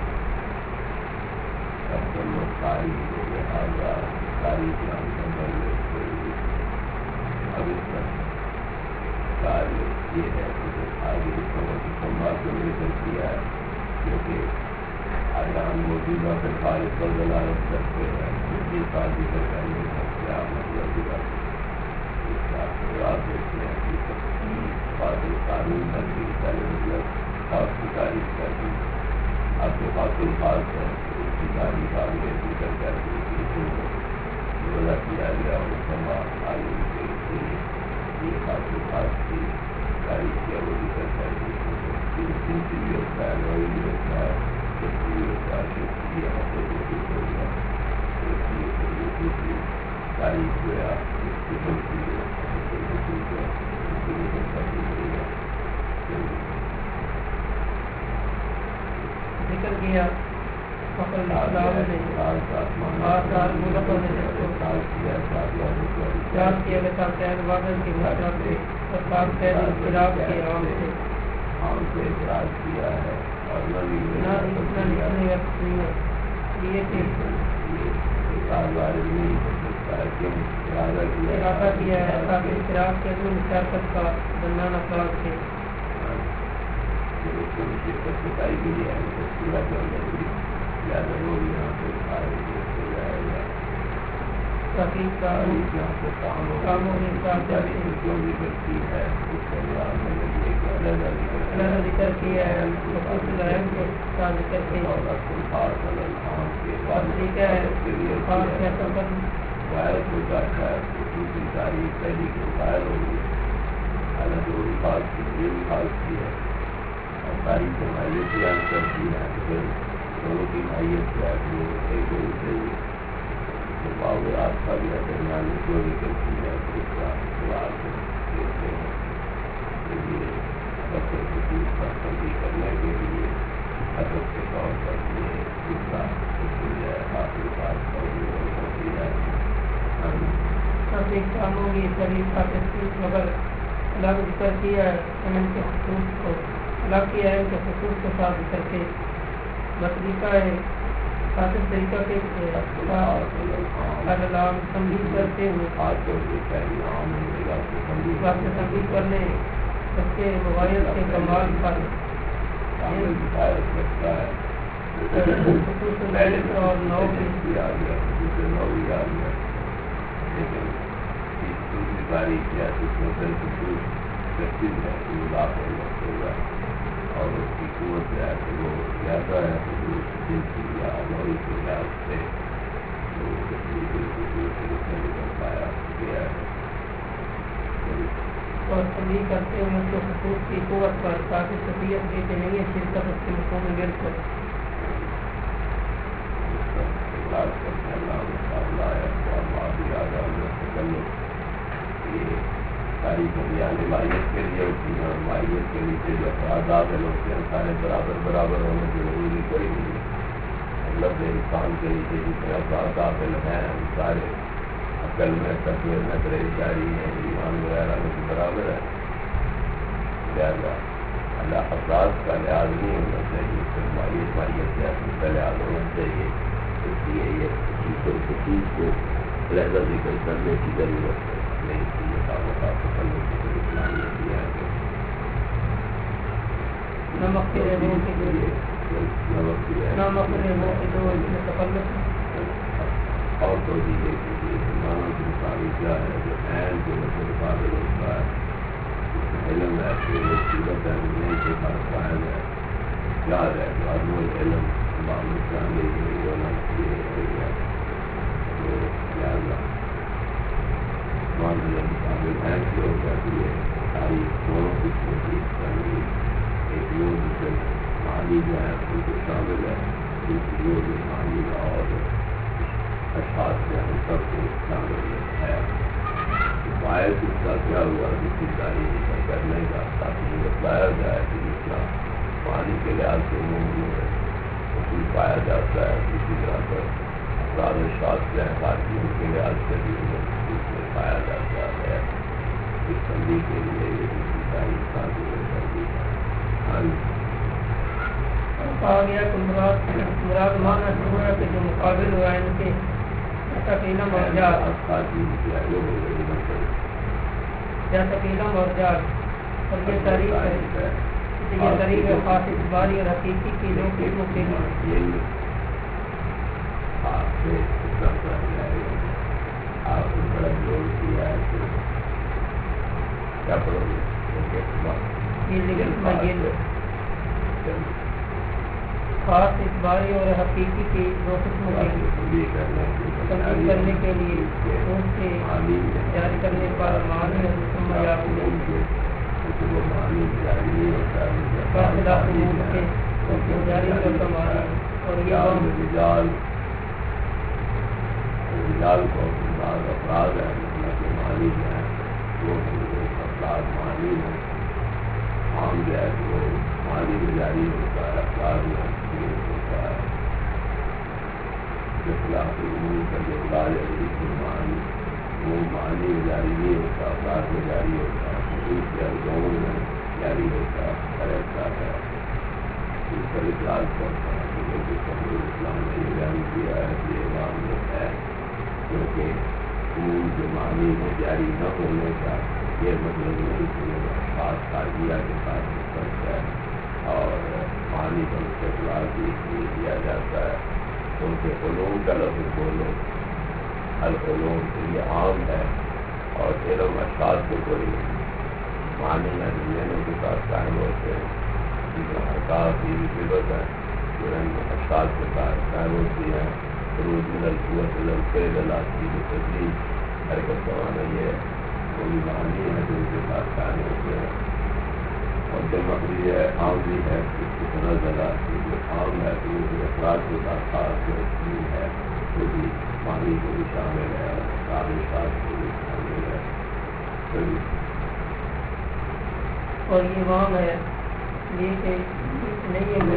ساری لہٰذا ساری جان اب اس کا کاریہ یہ ہے کہ آگے سمباد کو لے کر کیا ہے کیونکہ آجان موجودہ پر خارج پر دلالت کرتے ہیں یہ بات ذکر کرنے کا کیا مطلب ہے اس کا آپ دیکھتے ہیں کہ فاضل قانون کر کے پہلے مطلب خاص کی تاریخ کر دی آپ کے فاصل خاص ہے اس کی تاریخ آگے ذکر کر کے روزہ کیا گیا اور سما عالم کے لیے یہ فاصل خاص کی تاریخ کیا وہ ذکر کر دی جن سے بھی ہوتا ہے لوگ بھی ہوتا ہے جس سے بھی ہوتا ہے یہ مطلب ہوگا تاریخ جو ہے ذکر کیا ارادہ کیا ہے تاکہ اختلاف کے عدم مشارکت کا درمیان افراد کے بتائی گئی ہے زیادہ لوگ یہاں سے تحقیق کا کاموں میں جو بھی کرتی ہے اس کا ذکر کیا ہے غائب ہو جاتا ہے دوسری تاریخ پہلی کو غائب ہوگی حالانکہ وہ خاص کی یہ بھی خاص کی ہے اور تاریخ کو مائیت بیان کرتی ہے پھر دونوں کی مائیت کیا ہے ایک دوسرے سے باور آپ کا بھی درمیان میں جو بھی کرتی ہے اس کا سوال دیتے ہیں اس لیے بچوں کی چیز پر تبدیل کرنے کے لیے حضرت کے طور پر یہ دوسرا آخری بات ہوتی ہے کاموں کی طریق کا تشخیص مگر الگ ذکر کیا ہے ان کے خصوص کو الگ کیا ہے ان کے خصوص کے ساتھ ذکر کے بطریقہ ہے خاصر طریقہ کے اعلام تنبیہ کرتے ہوئے بات سے تنبیہ کرنے اس کے مغایت کے کمال پر خصوص اور نو لیکن دوسری تاریخ کیا اس میں پھر خصوص ترتیب ہے داخل ہوگا اور اس کی قوت ہے کہ وہ زیادہ ہے خصوص جنسی یا نوعی کے لحاظ سے تو اس میں نکل پایا گیا ہے اور تبلیغ کرتے ہیں اس کے خصوص کی قوت پر تاکہ طبیعت کی نہیں ہے شرکت اس کے مفہوم میں گر کر یہ ساری یعنی مائیت کے لیے ہوتی ہیں، مائیت کے نیچے جو افراد داخل ہوتے ہیں سارے برابر ہونے کی ضروری کوئی نہیں ہے۔ مطلب انسان کے نیچے جتنے افراد داخل ہیں سارے عقل میں، تقوی میں، پرہیزگاری میں، ایمان وغیرہ میں برابر ہے۔ لہٰذا اللہ افراد کا لحاظ نہیں ہونا چاہیے، پھر مائیت کا لحاظ ہونا چاہیے۔ اس لیے یہ خصوص کو علیحدہ ذکر کرنے کی ضرورت ہے، نہیں اس لیے تعلقات کرنے کی کوئی اسلامیت دیا ہے۔ نمک کے لیے اور تو دیجیے کہ مانا کی مثالی کیا ہے جو عین کے مقابل ہوتا ہے، علم ہے کہ وہ صورت ہے نہیں کے ساتھ قائم ہے، یاد ہے کہ آدم علم معلوم جانے کے لیے ہونا چاہیے، تو لہٰذا معاملے مقابل عین کی ہو جاتی ہے۔ تاریخ دونوں قسموں کی کرنی، ایک یہ جسے معنی جو ہے ان کو شامل ہے، دوسری یہ جو معنی اور اشخاص جو ہیں سب کو شامل ہے۔ باعث اس کا کیا ہوا کسی تاریخ کرنے کا، تاکہ یہ بتایا جائے کہ جس طرح پانی کے لحاظ سے عموم اصول پایا جاتا ہے، اسی طرح پر افراد اشخاص جو ہیں خارجیوں کے لحاظ سے بھی اس میں پایا جاتا ہے۔ اس بندی کے لیے یہ دوسری تاریخ شامل کر دی ہے۔ کہا گیا کہ مراد مانا ضرور کے جو مقابل ہوا ان کے تقیلم اور جاد، یا تقیلم اور جاد، اور یہ تاریخ ہے، یہ تاریخ ہے خاص اعتباری اور حقیقی کی دو قسموں کے لیے۔ آپ نے بڑا جوڑ کیا ہے کہ کیا پڑھو گے خاص اعتباری اور حقیقی کی دو قسموں کے لیے تبدیل کرنے کے لیے اس کے جاری کرنے پر معنی اور مسمى جاری کرتا معنی اور یہ رجال کو بعض افراد ہیں کہ معنی جو ہے وہ افراد معنی ہے، عام جو ہے وہ معنی میں جاری ہوتا ہے، افراد میں ہوتا ہے۔ اخلاق عموم کا جو علاج ہے اس میں معنی وہ معنی میں جاری نہیں ہوتا، افراد میں جاری ہوتا ہے، خصوص کے الزام میں جاری ہوتا ہے۔ اس پر اعتراض کرتا ہے کہ اسلام نے یہ بیان کیا ہے کہ یہ معاملہ ہے، کیونکہ عموم کے معنی میں جاری نہ ہونے کا یہ مطلب نہیں کہ خاص خارجیہ کے ساتھ فرق ہے، اور معنی کا استقلال بھی اس لیے دیا جاتا ہے کیونکہ علوم کا لفظ بولو، العلوم کے لیے عام ہے، اور علم اشخاص کو کوئی معنی یا دنوں کے ساتھ قائم ہوتے ہیں، حرکات کی نسبت ہے جو اشخاص کے ساتھ قائم ہوتی ہے۔ خروج من القوت الی الفعل الاصلی تدریج حرکت کا معنی یہ ہے، وہ بھی معنی ہے جو ان کے ساتھ قائم ہوتے ہیں، اور جو مقبول ہے عام بھی ہے اس کی طرح ذرا جو عام ہے تو وہ افراد کے ساتھ خاص جو ہے وہ بھی معنی کو بھی شامل ہے، اور افراد اشخاص کو بھی شامل ہے۔ اور یہ وہاں ہے یہ کہ نہیں ہے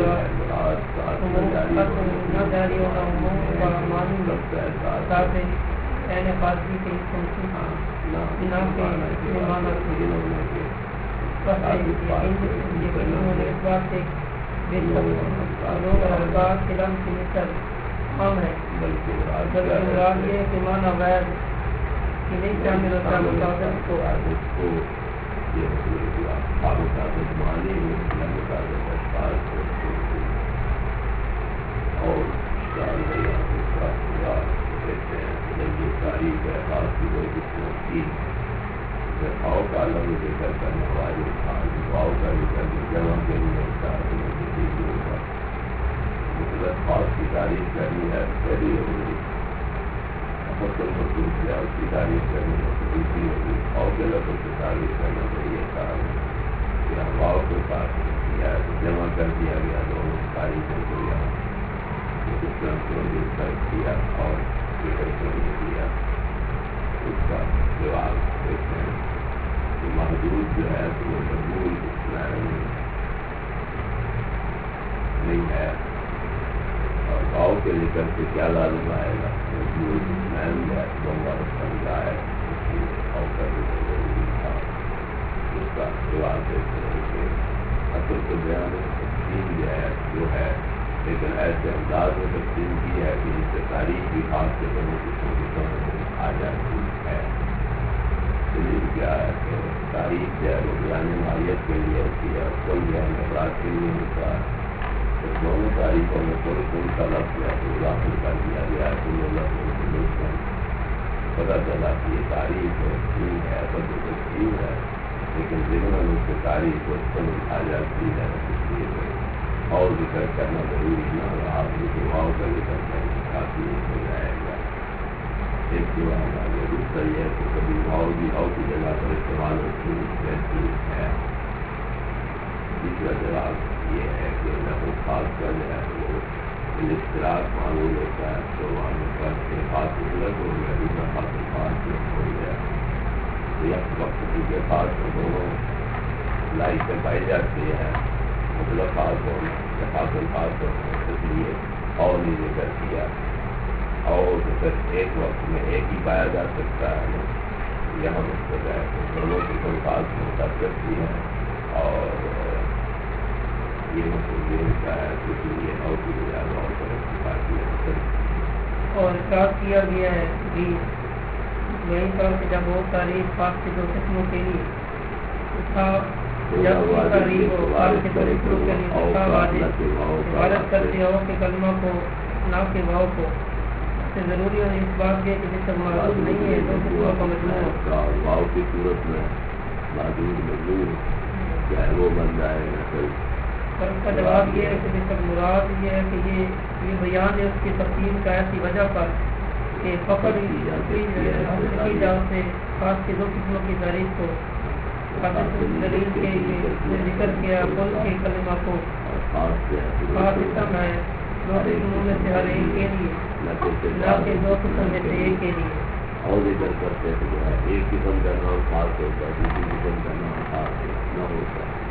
نہ جاری ہونا عموم کا معنی تاکہ پہلے فارسی کے نہ کے معنی یقین ہونے اس بات سے بے شک لوگ الفاظ کے لفظ کی مثل عام ہے، بلکہ مراد یہ ہے کہ معنی غیر کہ نہیں شامل ہوتا مطابق کو اور تاریخ ہے خاص کی کوئی قسم کی دفاع کا لفظ ذکر کرنے والے دفاع کا ذکر جمع کے لیے ہوتا ہے، مطلب خاص کی تاریخ کرنی ہے پہلی ہوگی، فصل مصروف کیا اس کی تاریخ کرنی ہے دوسری ہوگی، اور کے لفظ کی تاریخ کرنا چاہیے تھا کہ ہوا کے ساتھ کیا جمع کر دیا گیا دونوں تاریخوں کو یہاں اس طرح کیا اور ذکر کر دیا، اس کا جواب دیتے ہیں کے لے کر کے کیا لازم آئے گا سمجھا ہے اس کا جواب دیتے ہیں کہ اصل تو بیان تقسیم جو ہے لیکن ایسے انداز میں تقسیم کی ہے کہ جس سے تاریخ بھی خاص کے دونوں قسموں کی سمجھ آ جاتی ہے. دلیل کیا ہے کہ تاریخ جو ہے وہ بیان ماہیت کے لیے ہوتی ہے اور کل بیان افراد کے لیے ہوتا ہے. دونوں تاریخوں میں کوئی کا لفظ ہے تو داخل کر دیا گیا ہے. پتا چلا کہ یہ تاریخ ہے اصل تو تقسیم ہے لیکن ضمن اس سے تاریخ کو سمجھ آ جاتی ہے. اس لیے اور ذکر کرنا ضروری نہ رہا دعاؤں کا ذکر کرنا کافی ہو جائے گا. ایک دعا آگے دوسرا یہ ہے کہ کبھی واؤ بھی واؤ کی جگہ پر استعمال ہوتی ہے. تیسرا جواب یہ ہے کہ وہ خاص کر جو ہے وہ اشتراک معلوم ہوتا ہے تو وہاں پر خاص مطلب ہو گیا دوسرا خاص ہو گیا. یک وقت کی خاص دونوں لائق پائی جاتی ہے مطلب خاص ہونا یا خاص ہونا اس لیے اور نہیں ذکر کیا اور صرف ایک وقت میں ایک ہی پایا جا سکتا ہے. یہاں مقصد ہے دونوں کی کوئی خاص متاثر کی ہے اور یہ مطلب یہ ہوتا ہے اس لیے اور کی بجائے اور اور اخراج کیا گیا ہے بھی یہی طور سے جب وہ تاریخ خاص کے دو قسموں کے لیے جب وہ تاریخ ہو خاص کے دو قسموں کے لیے اس کا واضح عبارت کرتے ہو کہ کلمہ کو نہ کے بھاؤ کو اس سے ضروری اور اس بات کے کہ جس تک معلوم نہیں ہے دو قسموں کا مجموعہ بھاؤ کی صورت میں معلوم مجموع کیا ہے وہ بن جائے گا. اور اس کا جواب یہ ہے کہ جس تک مراد یہ ہے کہ یہ بیان ہے اس کی تفصیل کا ایسی وجہ پر کہ فقط کی جاؤ سے خاص کے دو قسموں کی تاریخ کو دلیل کے ذکر کیا کل کے کلمہ کو خاص قسم ہے دو قسموں میں سے ہر ایک کے لیے نہ کہ دو قسم میں سے ایک کے لیے. اور ذکر کرتے ہیں جو ہے ایک قسم کا نام خاص ہوتا ہے دوسری قسم کا نام خاص نہ ہوتا ہے.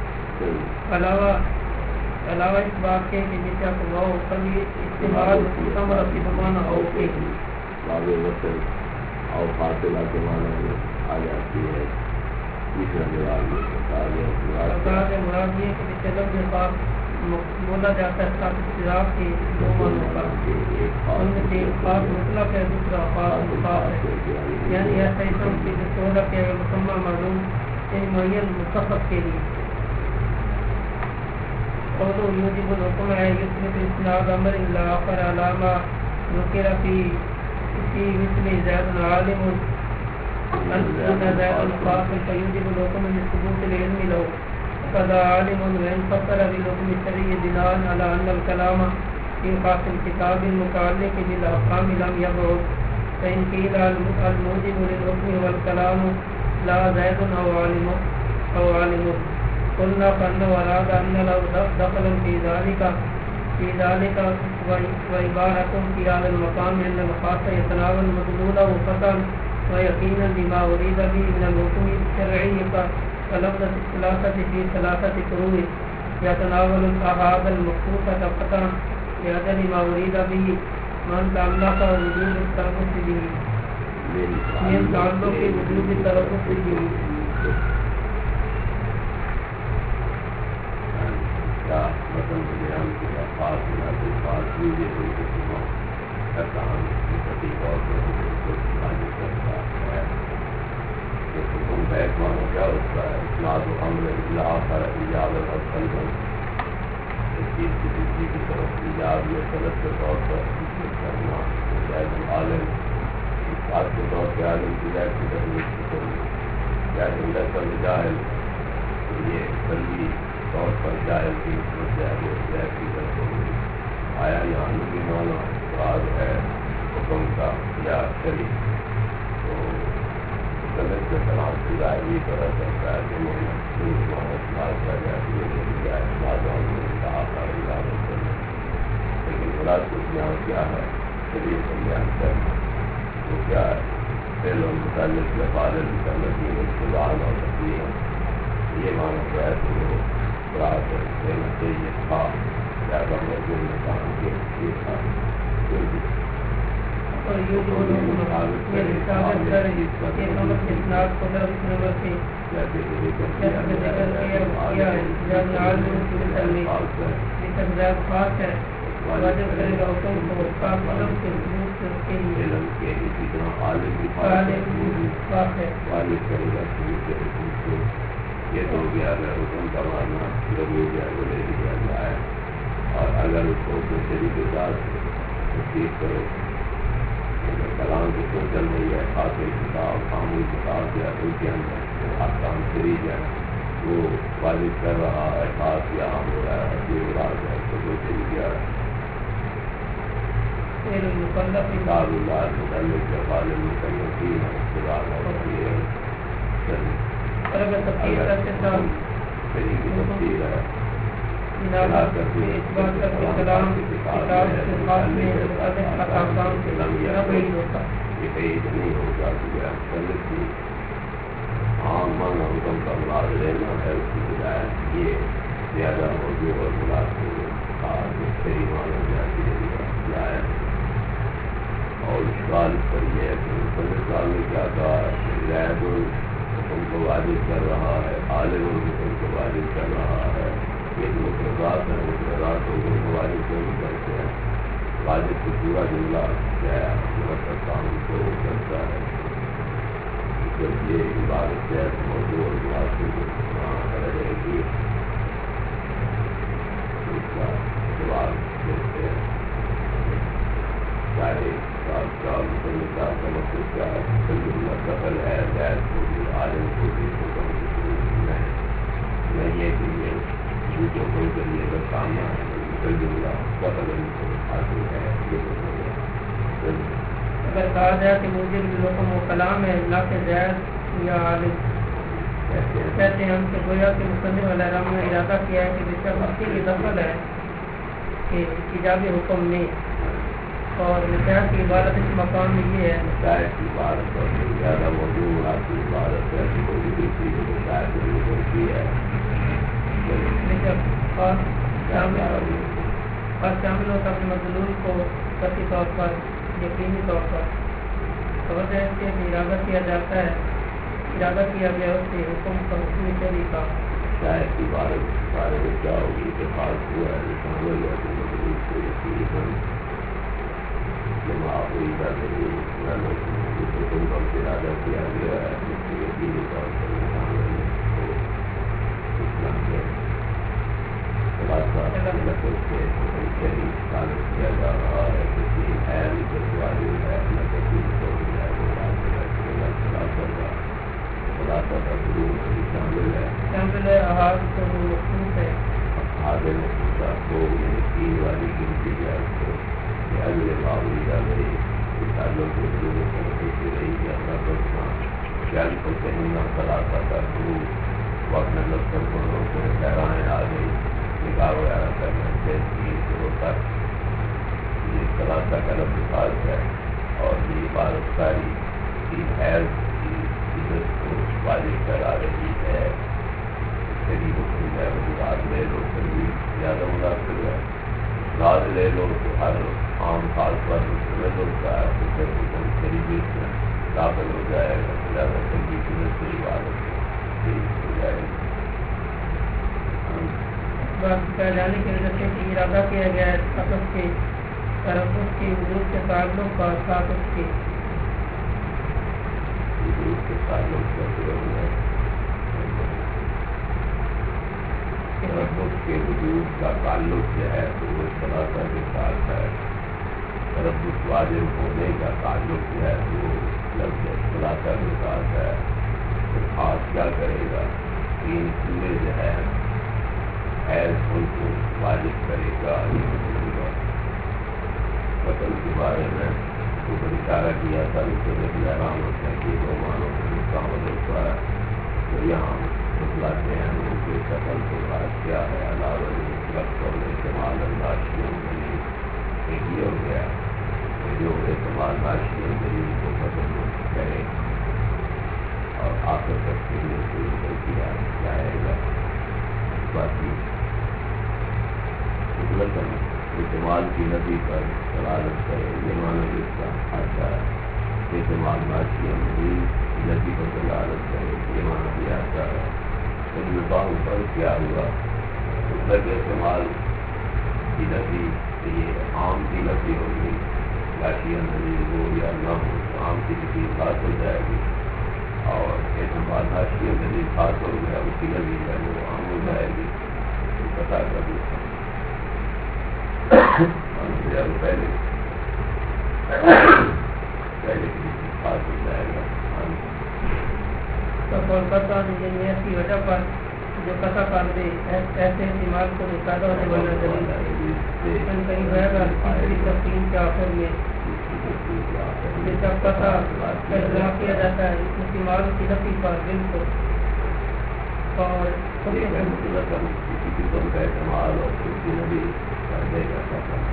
علاوہ اس بات کے کہ جیسے آپ کو کبھی استعمال کم رفتی بمانا ہو کے باب وصل اور فاصلہ کے معنی میں آ جاتی ہے. تیسرا جواب مراد یہ کہ جس سے لفظ خاص بولا جاتا ہے خاص اختلاف کے دو معنوں کا ان میں سے ایک خاص مطلق ہے دوسرا خاص مخاص ہے. یعنی ایسا اسم کی جو سودا کیا ہے مسمى معلوم ان معین متفق کے لیے. قولوا يوجب الحكم يثبت اسناد امر الا اخر علامه ذكر في مثل زاد عالم ان زاد قاصر فيوجب الحكم لثبوت العلم له فذا عالم وان فسر بالحكم الشرعي بناء على ان الكلام في خاص الكتاب المتعلق بالاحكام لم يبعد فان قيل الموجب للحكم والكلام لا زاد او عالم قلنا فأنه أراد أن لو دخل في ذلك وعبارة في هذا المقام أن الخاص يتناول مدلوله فتى ويقينا بما أريد به من الحكم الشرعي فلفظة الثلاثة في ثلاثة فروع يتناول هذا المخصوص فتى لأجل ما أريد به من تعلق وجوب التربص به من تعلق وجوب التربص به. مطلب بیان کیا خاص خاص یہ کوئی قسموں کا کام سٹی طور پر معلوم کرتا ہے. حکم کا ایک معنی کیا ہوتا ہے اسناد و امر الا پر اجازت اور طلب اس چیز کی دوسری کی طرف ایجاد یا طلب کے طور پر کرنا زید العالم اس بات کے طور پہ عالم کی زید کی تحریر کی کرنا زید الدل جاہل یہ قلبی طور پر جائل کی آیا یہاں بھی مانا مراد ہے حکم کا یا شریف تو غلط کے خلاف ظاہری طرح چلتا ہے کہ لیکن مراد کچھ یہاں کیا ہے شریف بیان کرنا وہ کیا ہے پہلے متعلق لفاظ متعلقی اقتدار اور تقریر یہ مانا کیا ہے تو رات دینا چاہیے تھا زیادہ موجود کام کے تھا اور یہ جو لوگ یہ رسالت کر یہ نمبر سے اسناد کو طرف نمبر سے جیسے ذکر کیا ہے جب عالم کی تلمی یہ تجزیات خاص ہے واجب کرے گا حکم کو پاک علم کے ثبوت سے اس کے لیے علم کے اسی طرح عالم کی خاص ہے واجب کرے گا ثبوت سے حکم کو یہ تو گیا اگر حکم کا ماننا ضرور ہے وہ لے لیا جائے اور اگر اس کو اپنے شریک کے ساتھ تصدیق کرو کلام کی سوچل نہیں ہے خاصی کتاب معمول کتاب یا ان کے اندر احکام شریک ہے وہ واجب کر رہا ہے خاص یا عام ہو رہا ہے یہ مراد ہے تو وہ شریک کیا ہے کتاب اللہ متعلق یا عالم متعلقین ہے خدا ہوتی ہے اگر تفصیل کرتے ساتھ شریک کی تفصیل ہے اس بات کا کلام کتاب کے خاص میں احکام سے نہ بعید ہوتا یہ بعید نہیں ہوگا کہ کی عام من حکم کا مراد لینا ہے اس کی بجائے یہ زیادہ موضوع اور مناسب مشتری مانا جائے اور اشکال پر یہ ہے کہ مصنف صاحب نے کیا کہا زید الحکم کو واجب کر رہا ہے عالم الحکم کو واجب کر رہا ہے یہ جو مقررات ہیں مقررات حکم کو واجب نہیں کرتے ہیں واجب کو پورا جملہ کیا ہے مرتب قانون کو کرتا ہے جب یہ عبادت ہے موضوع اور مناسب رہے گی اس کا جواب دیتے ہیں چاہے کا مصنف کا مقصد کیا ہے دخل ہے غیر کو بھی عالم کو بھی حکم نہیں یہ کہ یہ جو کوئی ذریعے کا سامنا ہے جملہ دخل حاصل ہے یہ اگر کہا جائے کہ موجب الحکم و کلام ہے نہ کہ زید یا عالم کہتے ہیں ہم سے گویا کہ مصنف علیہ الرحمہ نے ارادہ کیا ہے کہ بشک اسی کی دخل ہے کہ ایجاب حکم میں اور نتائج کی عبارت اس مقام میں یہ ہے نتائج کی عبارت اور زیادہ موضوع کی عبارت ہے کہ کوئی بھی چیز نتائج نہیں ہوتی ہے اور شامل ہوتا اپنے مظلوم کو قطعی طور پر یقینی طور پر خبر ہے کہ ارادہ کیا جاتا ہے ارادہ کیا گیا اس سے حکم کا حکم شریع کا شاید کی عبارت بارے میں کیا ہوگی اتفاق ہوا ہے شامل ہے کہ مظلوم کو یقینی حکم کا ارادہ کیا گیا ہے جس سے یقینی طور پر کیا جا رہا ہے کسی ہے شامل ہے احاد کو مخصوص ہے آدھے مخصوصہ کو تین والی گنتی ہے اگلے باوجود رہی تعلق رہی کہ اپنا بچنا خیال کو کہنا خلاصہ کا شروع وقت لفظ کو حیرائیں آ گئی نکاح وغیرہ کرنا تین شروع تک یہ خلاصہ کا لفظ خاص ہے اور یہ عبارت ساری کی حیض کی عزت کو واضح کرا رہی ہے شریف حکم ہے رات لے لو کبھی زیادہ مناسب ہے رات لے لو تو ہر عام خاص پر مستمل ہوتا ہے تو پھر حکم شریف میں داخل ہو جائے گا زیادہ کبھی عزت سے عبادت شریف ہو جائے گی جانے کی وجہ سے ارادہ کیا گیا ہے تقص کے تربص کے وجود کے تعلق اور تاقص کے وجود کے تعلق کا تربص کے وجود کا تعلق جو ہے تو وہ خلاصہ کے ساتھ ہے تربص واجب ہونے کا تعلق جو ہے وہ لفظ خلاصہ کے ساتھ ہے تو خاص کیا کرے گا تین چیزیں جو ہے ان کو واجب کرے گا قتل کے بارے میں اوپر اشارہ کیا تھا اس سے بھی آرام ہوتا ہے کہ دو معنوں کو مستعمل ہوتا ہے تو یہاں بتلاتے ہیں ان کے قتل کے بعد کیا ہے علاوہ رقص اور استعمال ناشیوں کے لیے ایک یہ ہو گیا جو استعمال ناشیوں کے لیے کو قتل کرے اور آخر تک کے لیے کوئی کیا جائے گا باقی اعتماد کی نبی پر دلالت کرے، یہ معنی اس کا آتا ہے۔ اعتماد ناشیہ مزید نبی پر دلالت کرے، یہ معنی بھی آتا ہے۔ ان نظام پر کیا ہوا؟ مطلق اعتماد کی نبی یہ عام کی نبی ہوگی، ناشیہ مزید ہو یا نہ ہو، عام کی نبی خاص ہو جائے گی، اور اعتماد ناشیہ مزید خاص ہو گیا، اس کی نبی ہے وہ عام ہو جائے گی۔ پتا کر دیتا پہلے خاص ہو جائے گا۔ کی وجہ پر جو قطع کر دے ایسے احتمال کو پیدا ہونے والا دلیل کہیں ہوئے گا تیسری تقسیم کے آخر میں جب قطع کا اجرا کیا جاتا ہے اس احتمال کی نفی پر بالکل اور کسی قسم کا اعتماد اور اس کی نبی کر دے گا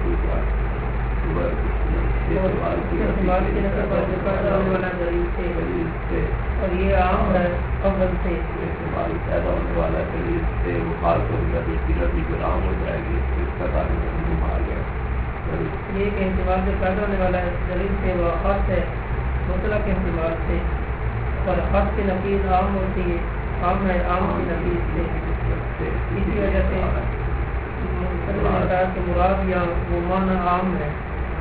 احتمال کی نفی پر جو پیدا ہونے والا دلیل سے اور یہ عام ہے اول سے احتمال پیدا ہونے والا دلیل سے وہ خاص ہو گیا، اس کی نبی جو عام ہو جائے گی، اس کا تعلق آ گیا۔ یہ کہ احتمال جو پیدا ہونے والا ہے دلیل سے وہ خاص ہے مطلق احتمال سے، اور خاص کی نفیذ عام ہوتی ہے، عام ہے عام کی نفیذ سے۔ اسی وجہ سے کہ مراد یا وہ معنی عام ہے۔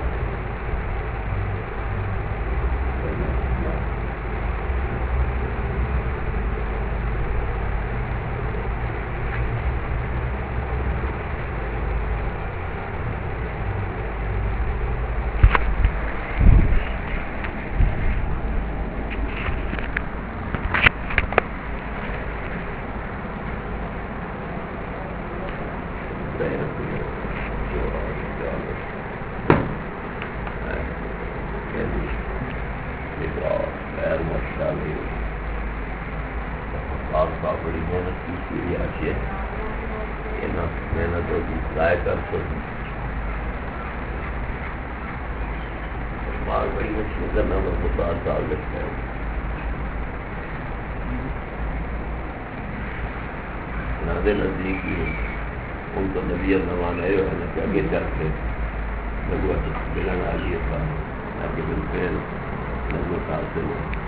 بڑی محنت کی ہوئی ہے، محنت ہوگی ضائع کر سکتی مال بڑی مشکل کرنا بہت سال لگتا ہے۔ نادے نزدیک ہی ان کو نبیت نوانا ہے کہ آگے چل کے نبوت ملن آ لیے تھا، آگے ملتے ہیں نبوت حاصل ہو۔